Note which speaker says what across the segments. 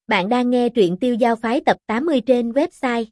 Speaker 1: Bạn đang nghe truyện Tiêu Giao Phái tập 80 trên website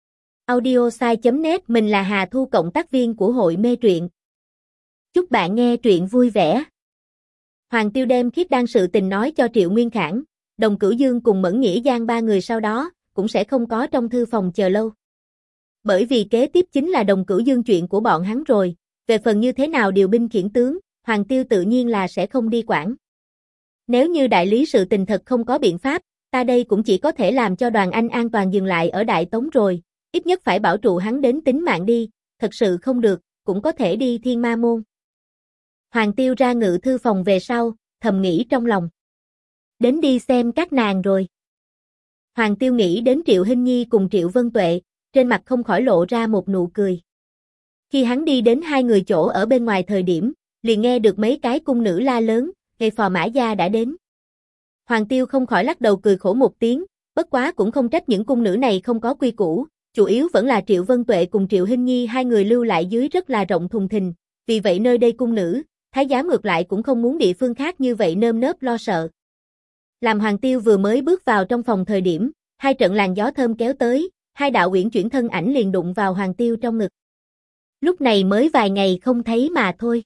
Speaker 1: audiosai.net. Mình là Hà Thu, cộng tác viên của hội mê truyện. Chúc bạn nghe truyện vui vẻ. Hoàng Tiêu đem Khiết Đan sự tình nói cho Triệu Nguyên Khảng, Đồng Cửu Dương cùng Mẫn Nghĩa Giang ba người sau đó cũng sẽ không có trong thư phòng chờ lâu. Bởi vì kế tiếp chính là Đồng Cửu Dương chuyện của bọn hắn rồi, về phần như thế nào điều binh khiển tướng, Hoàng Tiêu tự nhiên là sẽ không đi quản. Nếu như đại lý sự tình thật không có biện pháp, ta đây cũng chỉ có thể làm cho Đoàn Anh an toàn dừng lại ở Đại Tống rồi, ít nhất phải bảo trụ hắn đến tính mạng đi, thật sự không được, cũng có thể đi Thiên Ma Môn. Hoàng Tiêu ra ngự thư phòng về sau, thầm nghĩ trong lòng. Đến đi xem các nàng rồi. Hoàng Tiêu nghĩ đến Triệu Hinh Nhi cùng Triệu Vân Tuệ, trên mặt không khỏi lộ ra một nụ cười. Khi hắn đi đến hai người chỗ ở bên ngoài thời điểm, liền nghe được mấy cái cung nữ la lớn, "Hề Phò Mã Gia đã đến." Hoàng Tiêu không khỏi lắc đầu cười khổ một tiếng, bất quá cũng không trách những cung nữ này không có quy củ, chủ yếu vẫn là Triệu Vân Tuệ cùng Triệu Hinh Nhi hai người lưu lại dưới rất là rộng thùng thình, vì vậy nơi đây cung nữ, thái giám ngược lại cũng không muốn địa phương khác như vậy nơm nớp lo sợ. Làm Hoàng Tiêu vừa mới bước vào trong phòng thời điểm, hai trận làn gió thơm kéo tới, hai đạo uyển chuyển thân ảnh liền đụng vào Hoàng Tiêu trong ngực. Lúc này mới vài ngày không thấy mà thôi.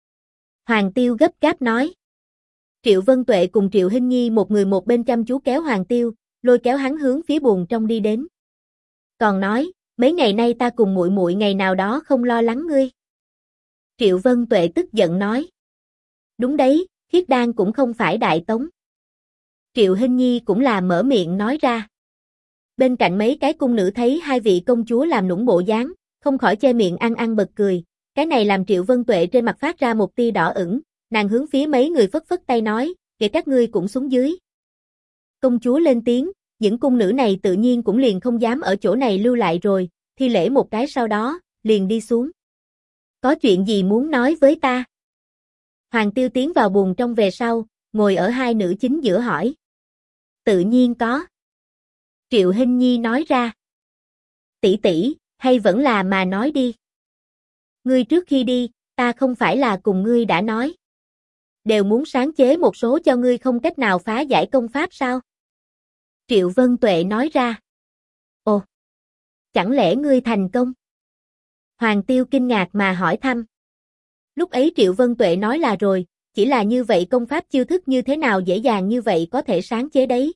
Speaker 1: Hoàng Tiêu gấp gáp nói. Triệu Vân Tuệ cùng Triệu Hinh Nhi một người một bên chăm chú kéo Hoàng Tiêu, lôi kéo hắn hướng phía buồng trong đi đến. Còn nói, mấy ngày nay ta cùng muội muội ngày nào đó không lo lắng ngươi. Triệu Vân Tuệ tức giận nói. Đúng đấy, Khiết Đan cũng không phải Đại Tống. Triệu Hinh Nhi cũng là mở miệng nói ra. Bên cạnh mấy cái cung nữ thấy hai vị công chúa làm nũng bộ dáng, không khỏi che miệng ăn bật cười. Cái này làm Triệu Vân Tuệ trên mặt phát ra một tia đỏ ửng, nàng hướng phía mấy người phất phất tay nói, "Kể các ngươi cũng xuống dưới." Công chúa lên tiếng, những cung nữ này tự nhiên cũng liền không dám ở chỗ này lưu lại rồi, thi lễ một cái sau đó, liền đi xuống. Có chuyện gì muốn nói với ta? Hoàng Tiêu tiến vào buồng trong về sau, ngồi ở hai nữ chính giữa hỏi. Tự nhiên có. Triệu Hinh Nhi nói ra. Tỷ tỷ, hay vẫn là mà nói đi. Ngươi trước khi đi, ta không phải là cùng ngươi đã nói. Đều muốn sáng chế một số cho ngươi không cách nào phá giải công pháp sao? Triệu Vân Tuệ nói ra. Ồ, chẳng lẽ ngươi thành công? Hoàng Tiêu kinh ngạc mà hỏi thăm. Lúc ấy Triệu Vân Tuệ nói là rồi, chỉ là như vậy công pháp chiêu thức như thế nào dễ dàng như vậy có thể sáng chế đấy.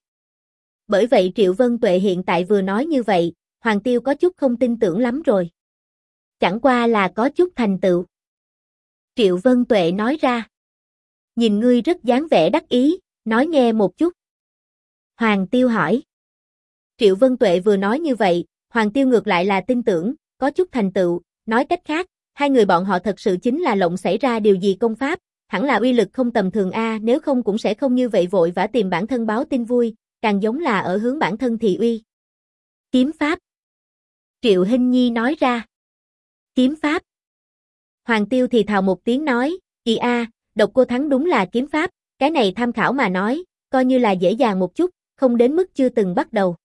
Speaker 1: Bởi vậy Triệu Vân Tuệ hiện tại vừa nói như vậy, Hoàng Tiêu có chút không tin tưởng lắm rồi. Chẳng qua là có chút thành tựu. Triệu Vân Tuệ nói ra. Nhìn ngươi rất dáng vẻ đắc ý, nói nghe một chút. Hoàng Tiêu hỏi. Triệu Vân Tuệ vừa nói như vậy, Hoàng Tiêu ngược lại là tin tưởng, có chút thành tựu, nói cách khác, hai người bọn họ thật sự chính là lộng xảy ra điều gì công pháp, hẳn là uy lực không tầm thường a, nếu không cũng sẽ không như vậy vội vã tìm bản thân báo tin vui, càng giống là ở hướng bản thân thị uy. Kiếm pháp. Triệu Hinh Nhi nói ra. Kiếm pháp. Hoàng Tiêu thì thào một tiếng nói, Độc Cô Thắng đúng là kiếm pháp, cái này tham khảo mà nói, coi như là dễ dàng một chút, không đến mức chưa từng bắt đầu.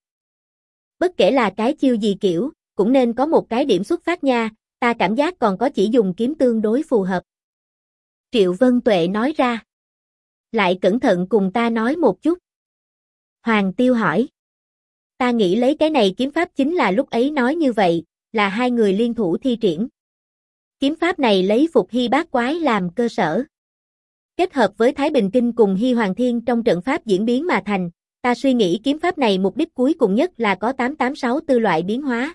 Speaker 1: Bất kể là cái chiêu gì kiểu, cũng nên có một cái điểm xuất phát nha, ta cảm giác còn có chỉ dùng kiếm tương đối phù hợp. Triệu Vân Tuệ nói ra. Lại cẩn thận cùng ta nói một chút. Hoàng Tiêu hỏi. Ta nghĩ lấy cái này kiếm pháp chính là lúc ấy nói như vậy, là hai người liên thủ thi triển. Kiếm pháp này lấy Phục Hy Bát Quái làm cơ sở. Kết hợp với Thái Bình Kinh cùng Hy Hoàng Thiên trong trận pháp diễn biến mà thành, ta suy nghĩ kiếm pháp này mục đích cuối cùng nhất là có 8864 loại biến hóa.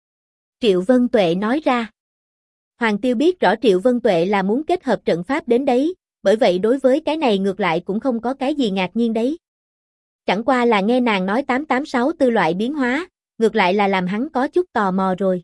Speaker 1: Triệu Vân Tuệ nói ra. Hoàng Tiêu biết rõ Triệu Vân Tuệ là muốn kết hợp trận pháp đến đấy, bởi vậy đối với cái này ngược lại cũng không có cái gì ngạc nhiên đấy. Chẳng qua là nghe nàng nói 8864 loại biến hóa, ngược lại là làm hắn có chút tò mò rồi.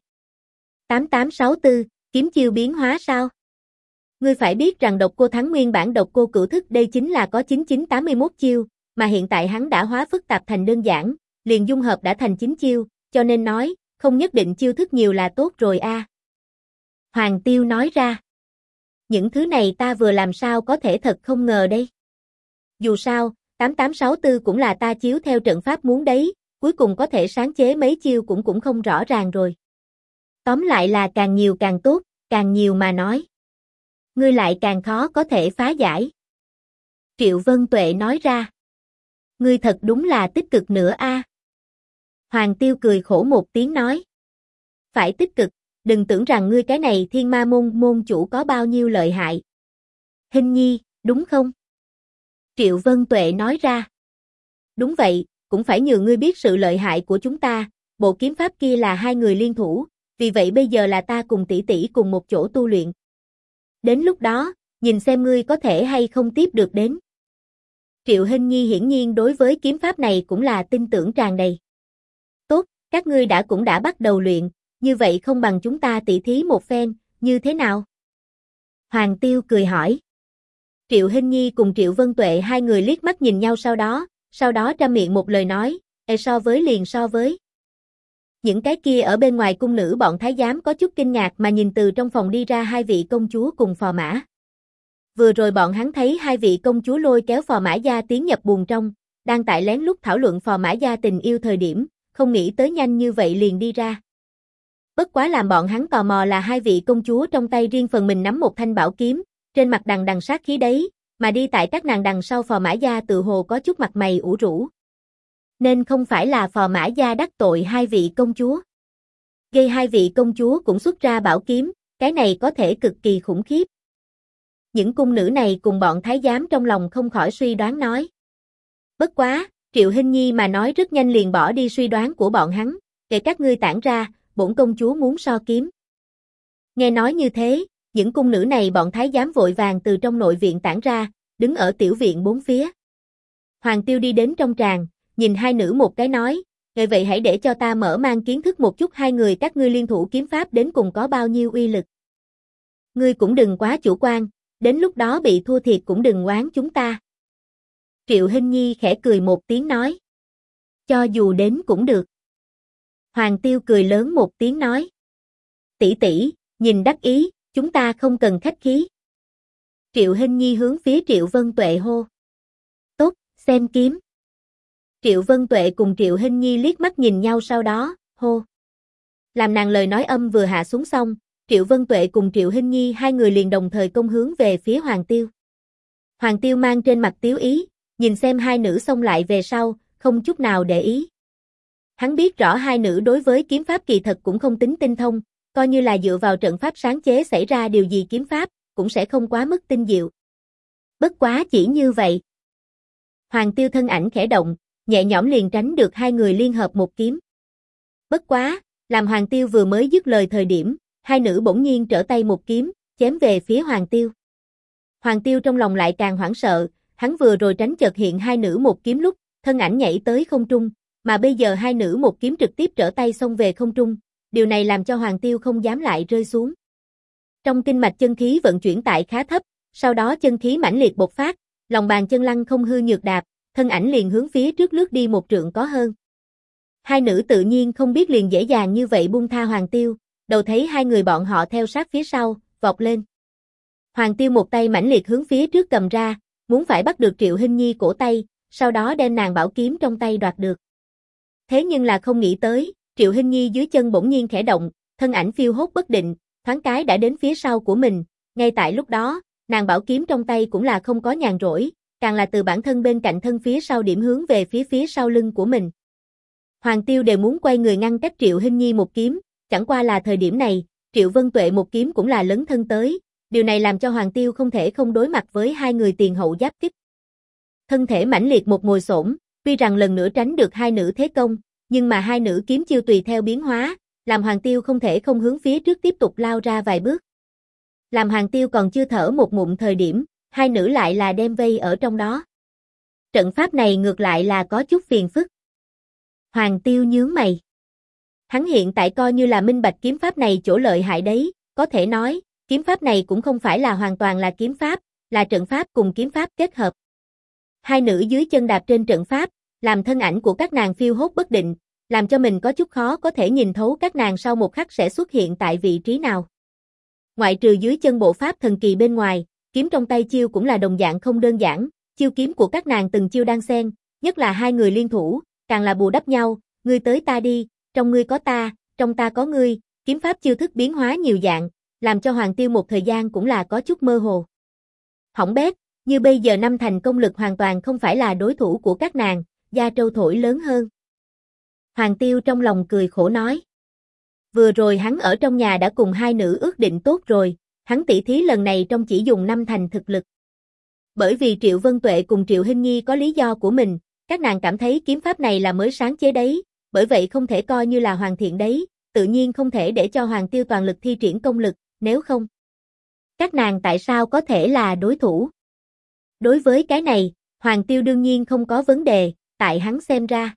Speaker 1: 8864, kiếm chiêu biến hóa sao? Ngươi phải biết rằng Độc Cô Thắng nguyên bản Độc Cô Cửu Thức đây chính là có 9981 chiêu, mà hiện tại hắn đã hóa phức tạp thành đơn giản, liền dung hợp đã thành 9 chiêu, cho nên nói, không nhất định chiêu thức nhiều là tốt rồi a. Hoàng Tiêu nói ra. Những thứ này ta vừa làm sao có thể thật không ngờ đây. Dù sao, 8864 cũng là ta chiếu theo trận pháp muốn đấy, cuối cùng có thể sáng chế mấy chiêu cũng không rõ ràng rồi. Tóm lại là càng nhiều càng tốt, càng nhiều mà nói. Ngươi lại càng khó có thể phá giải. Triệu Vân Tuệ nói ra. Ngươi thật đúng là tích cực nữa a. Hoàng Tiêu cười khổ một tiếng nói. Phải tích cực, đừng tưởng rằng ngươi cái này thiên ma môn môn chủ có bao nhiêu lợi hại. Hình nhi, đúng không? Triệu Vân Tuệ nói ra. Đúng vậy, cũng phải nhờ ngươi biết sự lợi hại của chúng ta, bộ kiếm pháp kia là hai người liên thủ, vì vậy bây giờ là ta cùng tỷ tỷ cùng một chỗ tu luyện. Đến lúc đó, nhìn xem ngươi có thể hay không tiếp được đến. Triệu Hình Nhi hiển nhiên đối với kiếm pháp này cũng là tin tưởng tràn đầy. Tốt, các ngươi cũng đã bắt đầu luyện, như vậy không bằng chúng ta tỉ thí một phen, như thế nào? Hoàng Tiêu cười hỏi. Triệu Hình Nhi cùng Triệu Vân Tuệ hai người liếc mắt nhìn nhau sau đó ra miệng một lời nói, so với liền so với. Những cái kia ở bên ngoài cung nữ bọn thái giám có chút kinh ngạc mà nhìn từ trong phòng đi ra hai vị công chúa cùng phò mã. Vừa rồi bọn hắn thấy hai vị công chúa lôi kéo phò mã gia tiến nhập buồng trong, đang tại lén lút thảo luận phò mã gia tình yêu thời điểm, không nghĩ tới nhanh như vậy liền đi ra. Bất quá làm bọn hắn tò mò là hai vị công chúa trong tay riêng phần mình nắm một thanh bảo kiếm, trên mặt đằng đằng sát khí đấy, mà đi tại các nàng đằng sau phò mã gia tự hồ có chút mặt mày ủ rũ. Nên không phải là phò mã gia đắc tội hai vị công chúa. Gây hai vị công chúa cũng xuất ra bảo kiếm, cái này có thể cực kỳ khủng khiếp. Những cung nữ này cùng bọn thái giám trong lòng không khỏi suy đoán nói. Bất quá, Triệu Hình Nhi mà nói rất nhanh liền bỏ đi suy đoán của bọn hắn, để các ngươi tản ra, bổn công chúa muốn so kiếm. Nghe nói như thế, những cung nữ này bọn thái giám vội vàng từ trong nội viện tản ra, đứng ở tiểu viện bốn phía. Hoàng Tiêu đi đến trong tràng, nhìn hai nữ một cái nói, vậy hãy để cho ta mở mang kiến thức một chút hai người các ngươi liên thủ kiếm pháp đến cùng có bao nhiêu uy lực. Ngươi cũng đừng quá chủ quan, đến lúc đó bị thua thiệt cũng đừng oán chúng ta. Triệu Hình Nhi khẽ cười một tiếng nói. Cho dù đến cũng được. Hoàng Tiêu cười lớn một tiếng nói. Tỷ tỷ, nhìn đắc ý, chúng ta không cần khách khí. Triệu Hình Nhi hướng phía Triệu Vân Tuệ hô. Tốt, xem kiếm. Triệu Vân Tuệ cùng Triệu Hình Nhi liếc mắt nhìn nhau sau đó, hô. Làm nàng lời nói âm vừa hạ xuống xong, Triệu Vân Tuệ cùng Triệu Hình Nhi hai người liền đồng thời công hướng về phía Hoàng Tiêu. Hoàng Tiêu mang trên mặt tiếu ý, nhìn xem hai nữ xông lại về sau, không chút nào để ý. Hắn biết rõ hai nữ đối với kiếm pháp kỳ thật cũng không tính tinh thông, coi như là dựa vào trận pháp sáng chế xảy ra điều gì kiếm pháp, cũng sẽ không quá mức tinh diệu. Bất quá chỉ như vậy. Hoàng Tiêu thân ảnh khẽ động, nhẹ nhõm liền tránh được hai người liên hợp một kiếm. Bất quá, làm Hoàng Tiêu vừa mới dứt lời thời điểm, hai nữ bỗng nhiên trở tay một kiếm, chém về phía Hoàng Tiêu. Hoàng Tiêu trong lòng lại càng hoảng sợ, hắn vừa rồi tránh chợt hiện hai nữ một kiếm lúc, thân ảnh nhảy tới không trung, mà bây giờ hai nữ một kiếm trực tiếp trở tay xông về không trung, điều này làm cho Hoàng Tiêu không dám lại rơi xuống. Trong kinh mạch chân khí vận chuyển tại khá thấp, sau đó chân khí mãnh liệt bộc phát, lòng bàn chân lăng không hư nhược đạp, thân ảnh liền hướng phía trước lướt đi một trượng có hơn. Hai nữ tự nhiên không biết liền dễ dàng như vậy buông tha Hoàng Tiêu, đầu thấy hai người bọn họ theo sát phía sau, vọt lên. Hoàng Tiêu một tay mãnh liệt hướng phía trước cầm ra, muốn phải bắt được Triệu Hình Nhi cổ tay, sau đó đem nàng bảo kiếm trong tay đoạt được. Thế nhưng là không nghĩ tới, Triệu Hình Nhi dưới chân bỗng nhiên khẽ động, thân ảnh phiêu hốt bất định, thoáng cái đã đến phía sau của mình, ngay tại lúc đó, nàng bảo kiếm trong tay cũng là không có nhàn rỗi, càng là từ bản thân bên cạnh thân phía sau điểm hướng về phía sau lưng của mình. Hoàng Tiêu đều muốn quay người ngăn cách Triệu Hình Nhi một kiếm, chẳng qua là thời điểm này, Triệu Vân Tuệ một kiếm cũng là lấn thân tới, điều này làm cho Hoàng Tiêu không thể không đối mặt với hai người tiền hậu giáp kích. Thân thể mãnh liệt một ngồi xổm, tuy rằng lần nữa tránh được hai nữ thế công, nhưng mà hai nữ kiếm chiêu tùy theo biến hóa, làm Hoàng Tiêu không thể không hướng phía trước tiếp tục lao ra vài bước. Làm Hoàng Tiêu còn chưa thở một ngụm thời điểm, hai nữ lại là đem vây ở trong đó. Trận pháp này ngược lại là có chút phiền phức. Hoàng Tiêu nhướng mày. Hắn hiện tại coi như là minh bạch kiếm pháp này chỗ lợi hại đấy, có thể nói, kiếm pháp này cũng không phải là hoàn toàn là kiếm pháp, là trận pháp cùng kiếm pháp kết hợp. Hai nữ dưới chân đạp trên trận pháp, làm thân ảnh của các nàng phiêu hốt bất định, làm cho mình có chút khó có thể nhìn thấu các nàng sau một khắc sẽ xuất hiện tại vị trí nào. Ngoại trừ dưới chân bộ pháp thần kỳ bên ngoài, kiếm trong tay chiêu cũng là đồng dạng không đơn giản, chiêu kiếm của các nàng từng chiêu đan xen, nhất là hai người liên thủ, càng là bù đắp nhau, ngươi tới ta đi, trong ngươi có ta, trong ta có ngươi, kiếm pháp chiêu thức biến hóa nhiều dạng, làm cho Hoàng Tiêu một thời gian cũng là có chút mơ hồ. Hỏng bét, Như bây giờ năm thành công lực hoàn toàn không phải là đối thủ của các nàng, da trâu thổi lớn hơn. Hoàng Tiêu trong lòng cười khổ nói. Vừa rồi hắn ở trong nhà đã cùng hai nữ ước định tốt rồi, hắn tỉ thí lần này trong chỉ dùng 5 thành thực lực. Bởi vì Triệu Vân Tuệ cùng Triệu Hinh Nhi có lý do của mình, các nàng cảm thấy kiếm pháp này là mới sáng chế đấy, bởi vậy không thể coi như là hoàn thiện đấy, tự nhiên không thể để cho Hoàng Tiêu toàn lực thi triển công lực, nếu không. Các nàng tại sao có thể là đối thủ? Đối với cái này, Hoàng Tiêu đương nhiên không có vấn đề, tại hắn xem ra.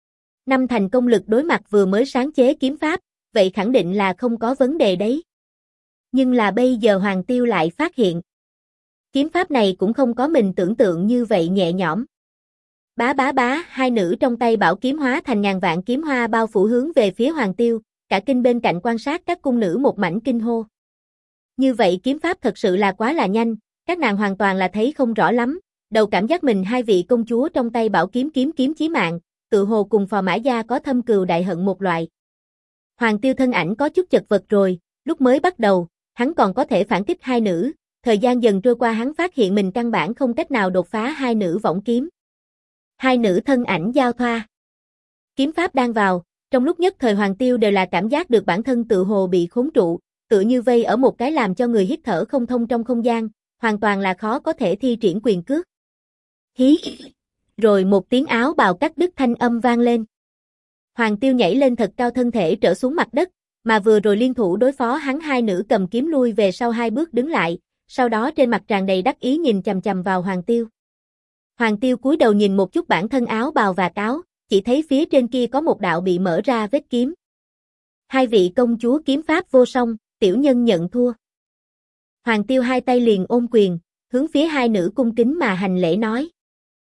Speaker 1: 5 thành công lực đối mặt vừa mới sáng chế kiếm pháp, vậy khẳng định là không có vấn đề đấy. Nhưng là bây giờ Hoàng Tiêu lại phát hiện. Kiếm pháp này cũng không có mình tưởng tượng như vậy nhẹ nhõm. Bá bá bá, hai nữ trong tay bảo kiếm hóa thành ngàn vạn kiếm hoa bao phủ hướng về phía Hoàng Tiêu, cả kinh bên cạnh quan sát các cung nữ một mảnh kinh hô. Như vậy kiếm pháp thật sự là quá là nhanh, các nàng hoàn toàn là thấy không rõ lắm, đầu cảm giác mình hai vị công chúa trong tay bảo kiếm chí mạng, tự hồ cùng Phò Mã Gia có thâm cừu đại hận một loại. Hoàng Tiêu thân ảnh có chút chật vật rồi, lúc mới bắt đầu, hắn còn có thể phản kích hai nữ, thời gian dần trôi qua hắn phát hiện mình căn bản không cách nào đột phá hai nữ võng kiếm. Hai nữ thân ảnh giao thoa. Kiếm pháp đang vào, trong lúc nhất thời Hoàng Tiêu đều là cảm giác được bản thân tự hồ bị khốn trụ, tựa như vây ở một cái làm cho người hít thở không thông trong không gian, hoàn toàn là khó có thể thi triển quyền cước. Hí! Rồi một tiếng áo bào cắt đứt thanh âm vang lên. Hoàng Tiêu nhảy lên thật cao thân thể trở xuống mặt đất, mà vừa rồi liên thủ đối phó hắn hai nữ cầm kiếm lui về sau 2 bước đứng lại, sau đó trên mặt tràn đầy đắc ý nhìn chằm chằm vào Hoàng Tiêu. Hoàng Tiêu cúi đầu nhìn một chút bản thân áo bào và cáo, chỉ thấy phía trên kia có một đạo bị mở ra vết kiếm. Hai vị công chúa kiếm pháp vô song, tiểu nhân nhận thua. Hoàng Tiêu hai tay liền ôm quyền, hướng phía hai nữ cung kính mà hành lễ nói.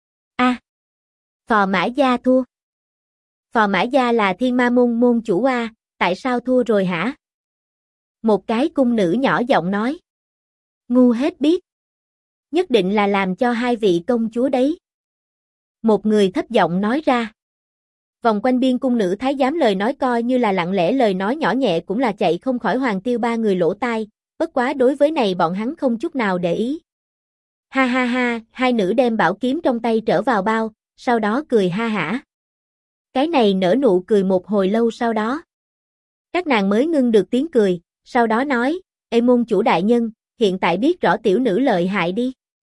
Speaker 1: Phò Mã Gia thua. Phò Mã Gia là Thiên Ma môn môn chủ a, tại sao thua rồi hả? Một cái cung nữ nhỏ giọng nói. Ngu hết biết. Nhất định là làm cho hai vị công chúa đấy. Một người thấp giọng nói ra. Vòng quanh biên cung nữ thái giám lời nói coi như là lặng lẽ lời nói nhỏ nhẹ cũng là chạy không khỏi Hoàng Tiêu ba người lỗ tai, bất quá đối với này bọn hắn không chút nào để ý. Ha ha ha, hai nữ đem bảo kiếm trong tay trở vào bao, sau đó cười ha hả. Cái này nở nụ cười một hồi lâu sau đó. Các nàng mới ngưng được tiếng cười, sau đó nói, ê môn chủ đại nhân, hiện tại biết rõ tiểu nữ lợi hại đi.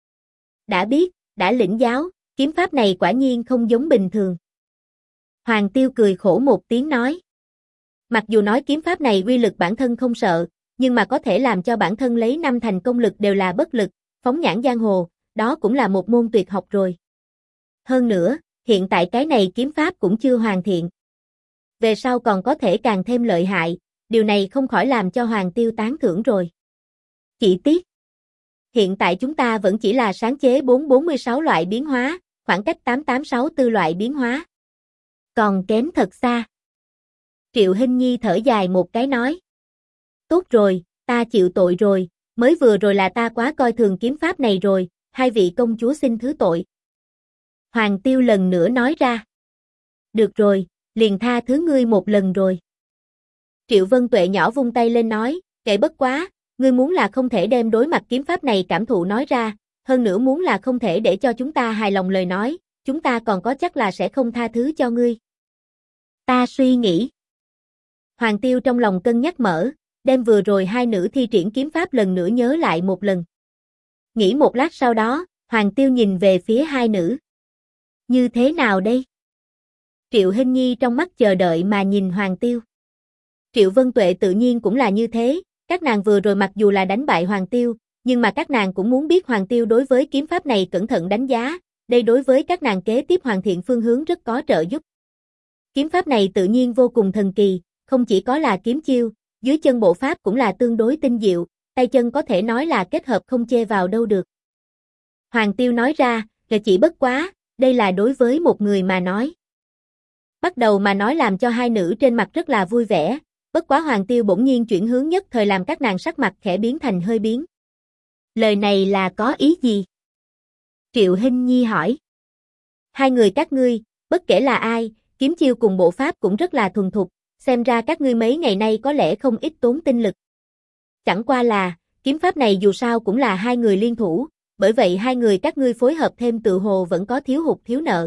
Speaker 1: Đã biết, đã lĩnh giáo, kiếm pháp này quả nhiên không giống bình thường. Hoàng Tiêu cười khổ một tiếng nói. Mặc dù nói kiếm pháp này uy lực bản thân không sợ, nhưng mà có thể làm cho bản thân lấy 5 thành công lực đều là bất lực, phóng nhãn giang hồ, đó cũng là một môn tuyệt học rồi. Hơn nữa, hiện tại cái này kiếm pháp cũng chưa hoàn thiện. Về sau còn có thể càng thêm lợi hại, điều này không khỏi làm cho Hoàng Tiêu tán thưởng rồi. Chỉ tiếc, hiện tại chúng ta vẫn chỉ là sáng chế 446 loại biến hóa, khoảng cách 8864 loại biến hóa. Còn kém thật xa. Triệu Hinh Nhi thở dài một cái nói. Tốt rồi, ta chịu tội rồi, mới vừa rồi là ta quá coi thường kiếm pháp này rồi, hai vị công chúa xin thứ tội. Hoàng Tiêu lần nữa nói ra. Được rồi, liền tha thứ ngươi một lần rồi. Triệu Vân Tuệ nhỏ vung tay lên nói, kệ bất quá, ngươi muốn là không thể đem đối mặt kiếm pháp này cảm thụ nói ra, hơn nữa muốn là không thể để cho chúng ta hài lòng lời nói, chúng ta còn có chắc là sẽ không tha thứ cho ngươi. Ta suy nghĩ. Hoàng Tiêu trong lòng cân nhắc mở, đem vừa rồi hai nữ thi triển kiếm pháp lần nữa nhớ lại một lần. Nghĩ một lát sau đó, Hoàng Tiêu nhìn về phía hai nữ. Như thế nào đây? Triệu Hinh Nhi trong mắt chờ đợi mà nhìn Hoàng Tiêu. Triệu Vân Tuệ tự nhiên cũng là như thế, các nàng vừa rồi mặc dù là đánh bại Hoàng Tiêu, nhưng mà các nàng cũng muốn biết Hoàng Tiêu đối với kiếm pháp này cẩn thận đánh giá, đây đối với các nàng kế tiếp hoàn thiện phương hướng rất có trợ giúp. Kiếm pháp này tự nhiên vô cùng thần kỳ, không chỉ có là kiếm chiêu, dưới chân bộ pháp cũng là tương đối tinh diệu, tay chân có thể nói là kết hợp không chê vào đâu được. Hoàng Tiêu nói ra, là chỉ bất quá, đây là đối với một người mà nói. Bắt đầu mà nói làm cho hai nữ trên mặt rất là vui vẻ, bất quá Hoàng Tiêu bỗng nhiên chuyển hướng nhất thời làm các nàng sắc mặt khẽ biến thành hơi biến. Lời này là có ý gì? Triệu Hinh Nhi hỏi. Hai người các ngươi, bất kể là ai, kiếm chiêu cùng bộ pháp cũng rất là thuần thục, xem ra các ngươi mấy ngày nay có lẽ không ít tốn tinh lực. Chẳng qua là, kiếm pháp này dù sao cũng là hai người liên thủ, bởi vậy hai người các ngươi phối hợp thêm tự hồ vẫn có thiếu hụt thiếu nợ.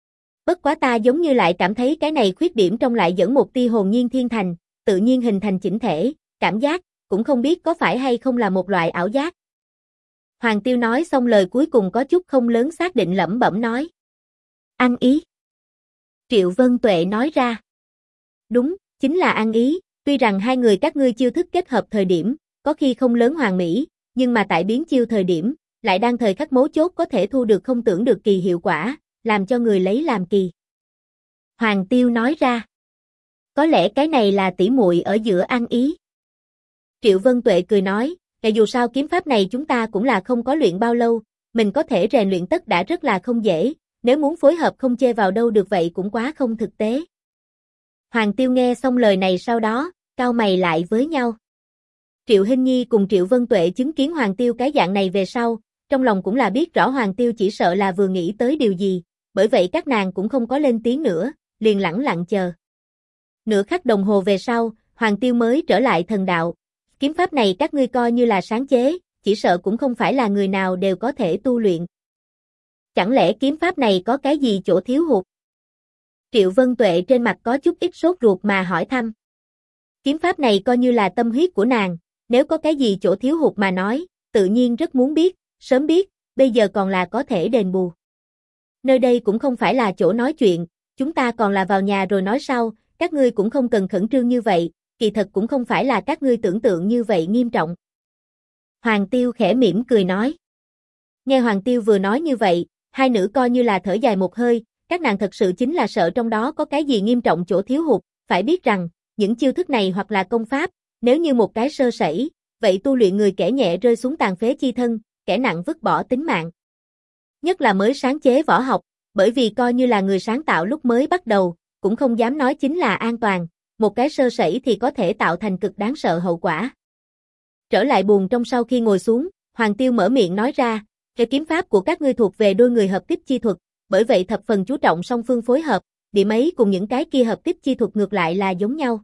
Speaker 1: Bất quá ta giống như lại cảm thấy cái này khuyết điểm trong lại dẫn một tia hồn nhiên thiên thành, tự nhiên hình thành chỉnh thể, cảm giác, cũng không biết có phải hay không là một loại ảo giác. Hoàng Tiêu nói xong lời cuối cùng có chút không lớn xác định lẩm bẩm nói. Ăn ý. Triệu Vân Tuệ nói ra. Đúng, chính là ăn ý, tuy rằng hai người các ngươi chiêu thức kết hợp thời điểm, có khi không lớn hoàn mỹ, nhưng mà tại biến chiêu thời điểm, lại đang thời khắc mấu chốt có thể thu được không tưởng được kỳ hiệu quả, làm cho người lấy làm kỳ. Hoàng Tiêu nói ra. Có lẽ cái này là tỉ muội ở giữa ăn ý. Triệu Vân Tuệ cười nói, dù sao kiếm pháp này chúng ta cũng là không có luyện bao lâu, mình có thể rèn luyện tất đã rất là không dễ, nếu muốn phối hợp không chê vào đâu được vậy cũng quá không thực tế. Hoàng Tiêu nghe xong lời này sau đó, cau mày lại với nhau. Triệu Hinh Nhi cùng Triệu Vân Tuệ chứng kiến Hoàng Tiêu cái dạng này về sau, trong lòng cũng là biết rõ Hoàng Tiêu chỉ sợ là vừa nghĩ tới điều gì, bởi vậy các nàng cũng không có lên tiếng nữa, liền lẳng lặng chờ. Nửa khắc đồng hồ về sau, Hoàng Tiêu mới trở lại thần đạo. Kiếm pháp này các ngươi coi như là sáng chế, chỉ sợ cũng không phải là người nào đều có thể tu luyện. Chẳng lẽ kiếm pháp này có cái gì chỗ thiếu hụt? Triệu Vân Tuệ trên mặt có chút ít sốt ruột mà hỏi thăm. Kiếm pháp này coi như là tâm huyết của nàng, nếu có cái gì chỗ thiếu hụt mà nói, tự nhiên rất muốn biết, sớm biết, bây giờ còn là có thể đền bù. Nơi đây cũng không phải là chỗ nói chuyện, chúng ta còn là vào nhà rồi nói sau, các ngươi cũng không cần khẩn trương như vậy, kỳ thật cũng không phải là các ngươi tưởng tượng như vậy nghiêm trọng. Hoàng Tiêu khẽ mỉm cười nói. Nghe Hoàng Tiêu vừa nói như vậy, hai nữ coi như là thở dài một hơi, các nàng thật sự chính là sợ trong đó có cái gì nghiêm trọng chỗ thiếu hụt, phải biết rằng, những chiêu thức này hoặc là công pháp, nếu như một cái sơ sẩy, vậy tu luyện người kẻ nhẹ rơi xuống tàn phế chi thân, kẻ nặng vứt bỏ tính mạng. Nhất là mới sáng chế võ học, bởi vì coi như là người sáng tạo lúc mới bắt đầu, cũng không dám nói chính là an toàn, một cái sơ sẩy thì có thể tạo thành cực đáng sợ hậu quả. Trở lại buồng trong sau khi ngồi xuống, Hoàng Tiêu mở miệng nói ra, cái kiếm pháp của các ngươi thuộc về đôi người hợp kích chi thuật, bởi vậy thập phần chú trọng song phương phối hợp, điểm ấy cùng những cái kia hợp kích chi thuật ngược lại là giống nhau.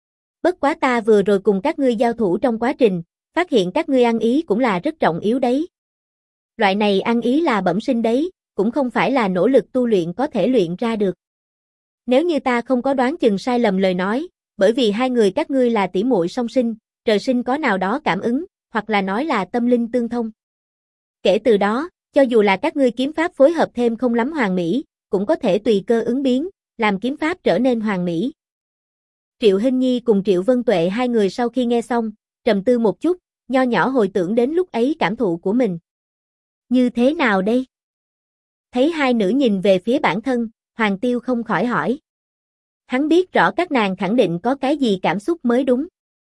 Speaker 1: Bất quá ta vừa rồi cùng các ngươi giao thủ trong quá trình, phát hiện các ngươi ăn ý cũng là rất trọng yếu đấy. Loại này ăn ý là bẩm sinh đấy, cũng không phải là nỗ lực tu luyện có thể luyện ra được. Nếu như ta không có đoán chừng sai lầm lời nói, bởi vì hai người các ngươi là tỷ muội song sinh, trời sinh có nào đó cảm ứng, hoặc là nói là tâm linh tương thông. Kể từ đó, cho dù là các ngươi kiếm pháp phối hợp thêm không lắm hoàn mỹ, cũng có thể tùy cơ ứng biến, làm kiếm pháp trở nên hoàn mỹ. Triệu Hinh Nhi cùng Triệu Vân Tuệ hai người sau khi nghe xong, trầm tư một chút, nho nhỏ hồi tưởng đến lúc ấy cảm thụ của mình. Như thế nào đây? Thấy hai nữ nhìn về phía bản thân, Hoàng Tiêu không khỏi hỏi. Hắn biết rõ các nàng khẳng định có cái gì cảm xúc mới đúng.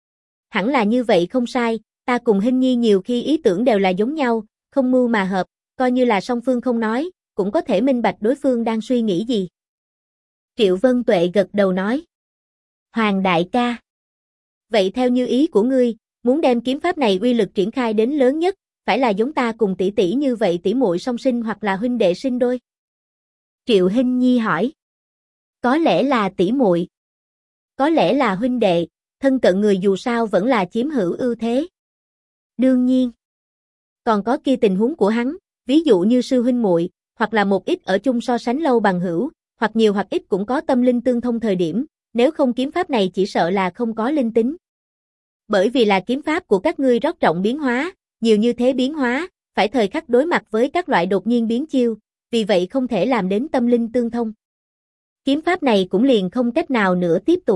Speaker 1: Hẳn là như vậy không sai, ta cùng Hinh Nhi nhiều khi ý tưởng đều là giống nhau, không mưu mà hợp, coi như là song phương không nói, cũng có thể minh bạch đối phương đang suy nghĩ gì. Triệu Vân Tuệ gật đầu nói. Hoàng đại ca. Vậy theo như ý của ngươi, muốn đem kiếm pháp này uy lực triển khai đến lớn nhất, phải là giống ta cùng tỷ tỷ như vậy tỷ muội song sinh hoặc là huynh đệ sinh đôi? Triệu Hinh Nhi hỏi. Có lẽ là tỷ muội. Có lẽ là huynh đệ, thân cận người dù sao vẫn là chiếm hữu ưu thế. Đương nhiên. Còn có kia tình huống của hắn, ví dụ như sư huynh muội, hoặc là một ít ở chung so sánh lâu bằng hữu, hoặc nhiều hoặc ít cũng có tâm linh tương thông thời điểm, nếu không kiếm pháp này chỉ sợ là không có linh tính. Bởi vì là kiếm pháp của các ngươi rót trọng biến hóa, nhiều như thế biến hóa, phải thời khắc đối mặt với các loại đột nhiên biến chiêu, vì vậy không thể làm đến tâm linh tương thông. Kiếm pháp này cũng liền không cách nào nữa tiếp tục.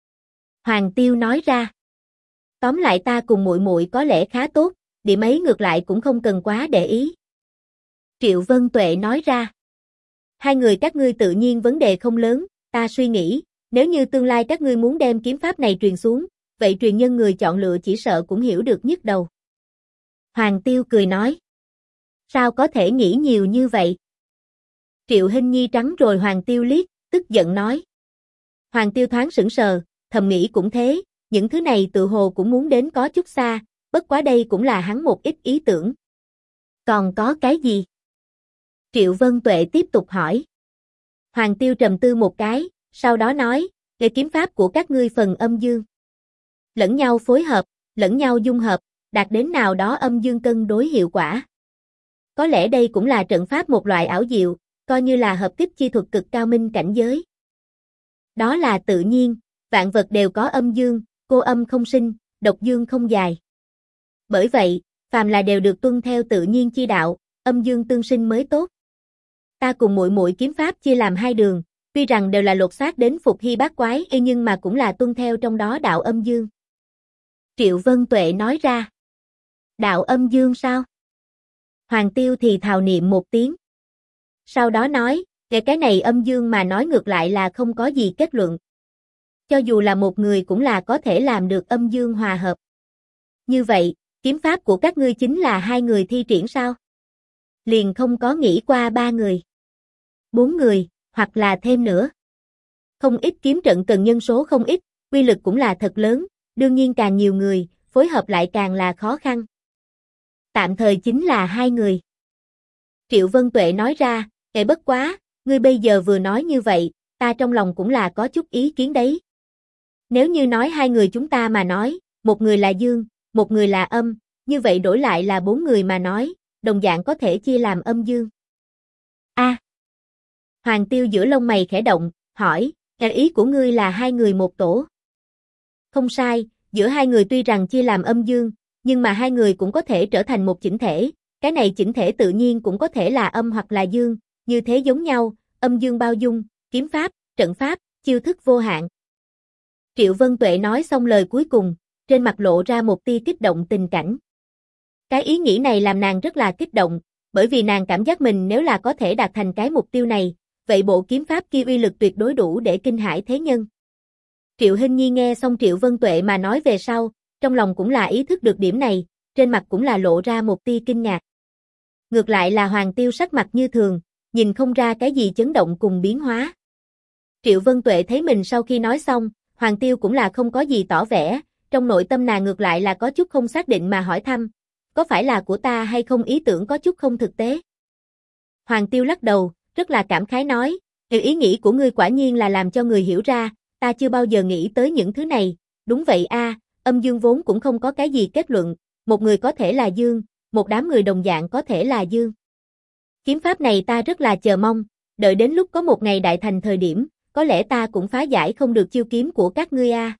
Speaker 1: Hoàng Tiêu nói ra. Tóm lại ta cùng muội muội có lẽ khá tốt, điểm ấy ngược lại cũng không cần quá để ý. Triệu Vân Tuệ nói ra. Hai người các ngươi tự nhiên vấn đề không lớn, ta suy nghĩ, nếu như tương lai các ngươi muốn đem kiếm pháp này truyền xuống, vậy truyền nhân người chọn lựa chỉ sợ cũng hiểu được nhức đầu. Hoàng Tiêu cười nói. Sao có thể nghĩ nhiều như vậy? Triệu Hinh Nhi trắng rồi Hoàng Tiêu liếc, tức giận nói. Hoàng Tiêu thoáng sững sờ, thầm nghĩ cũng thế, những thứ này tự hồ cũng muốn đến có chút xa, bất quá đây cũng là hắn một ít ý tưởng. Còn có cái gì? Triệu Vân Tuệ tiếp tục hỏi. Hoàng Tiêu trầm tư một cái, sau đó nói, cái kiếm pháp của các ngươi phần âm dương. Lẫn nhau phối hợp, lẫn nhau dung hợp, đạt đến nào đó âm dương cân đối hiệu quả. có lẽ đây cũng là trận pháp một loại ảo diệu, coi như là hợp kích chi thuật cực cao minh cảnh giới. Đó là tự nhiên, vạn vật đều có âm dương, cô âm không sinh, độc dương không dài. Bởi vậy, phàm là đều được tuân theo tự nhiên chi đạo, âm dương tương sinh mới tốt. Ta cùng muội muội kiếm pháp chia làm hai đường, tuy rằng đều là lột xác đến phục hy bát quái nhưng mà cũng là tuân theo trong đó đạo âm dương. Triệu Vân Tuệ nói ra. Đạo âm dương sao? Hoàng Tiêu thì thào niệm một tiếng. Sau đó nói, về cái này âm dương mà nói ngược lại là không có gì kết luận. Cho dù là một người cũng là có thể làm được âm dương hòa hợp. Như vậy, kiếm pháp của các ngươi chính là hai người thi triển sao? Liền không có nghĩ qua ba người, 4 người, hoặc là thêm nữa. Không ít kiếm trận cần nhân số không ít, quy lực cũng là thật lớn, đương nhiên càng nhiều người, phối hợp lại càng là khó khăn. Tạm thời chính là hai người. Triệu Vân Tuệ nói ra, bất quá, ngươi bây giờ vừa nói như vậy, ta trong lòng cũng là có chút ý kiến đấy. Nếu như nói hai người chúng ta mà nói, một người là dương, một người là âm, như vậy đổi lại là 4 người mà nói, đồng dạng có thể chia làm âm dương. Hoàng Tiêu giữa lông mày khẽ động, hỏi, ý của ngươi là hai người một tổ? Không sai, giữa hai người tuy rằng chia làm âm dương, nhưng mà hai người cũng có thể trở thành một chỉnh thể, cái này chỉnh thể tự nhiên cũng có thể là âm hoặc là dương, như thế giống nhau, âm dương bao dung, kiếm pháp, trận pháp, chiêu thức vô hạn. Triệu Vân Tuệ nói xong lời cuối cùng, trên mặt lộ ra một tia kích động tình cảnh. Cái ý nghĩ này làm nàng rất là kích động, bởi vì nàng cảm giác mình nếu là có thể đạt thành cái mục tiêu này, vậy bộ kiếm pháp kia uy lực tuyệt đối đủ để kinh hãi thế nhân. Triệu Hinh Nhi nghe xong Triệu Vân Tuệ mà nói về sau, trong lòng cũng là ý thức được điểm này, trên mặt cũng là lộ ra một tia kinh ngạc. Ngược lại là Hoàng Tiêu sắc mặt như thường, nhìn không ra cái gì chấn động cùng biến hóa. Triệu Vân Tuệ thấy mình sau khi nói xong, Hoàng Tiêu cũng là không có gì tỏ vẻ, trong nội tâm nàng ngược lại là có chút không xác định mà hỏi thăm, có phải là của ta hay không ý tưởng có chút không thực tế? Hoàng Tiêu lắc đầu, rất là cảm khái nói, ý nghĩ của ngươi quả nhiên là làm cho người hiểu ra, ta chưa bao giờ nghĩ tới những thứ này, đúng vậy a, âm dương vốn cũng không có cái gì kết luận, một người có thể là dương, một đám người đồng dạng có thể là dương. Kiếm pháp này ta rất là chờ mong, đợi đến lúc có một ngày đại thành thời điểm, có lẽ ta cũng phá giải không được chiêu kiếm của các ngươi a.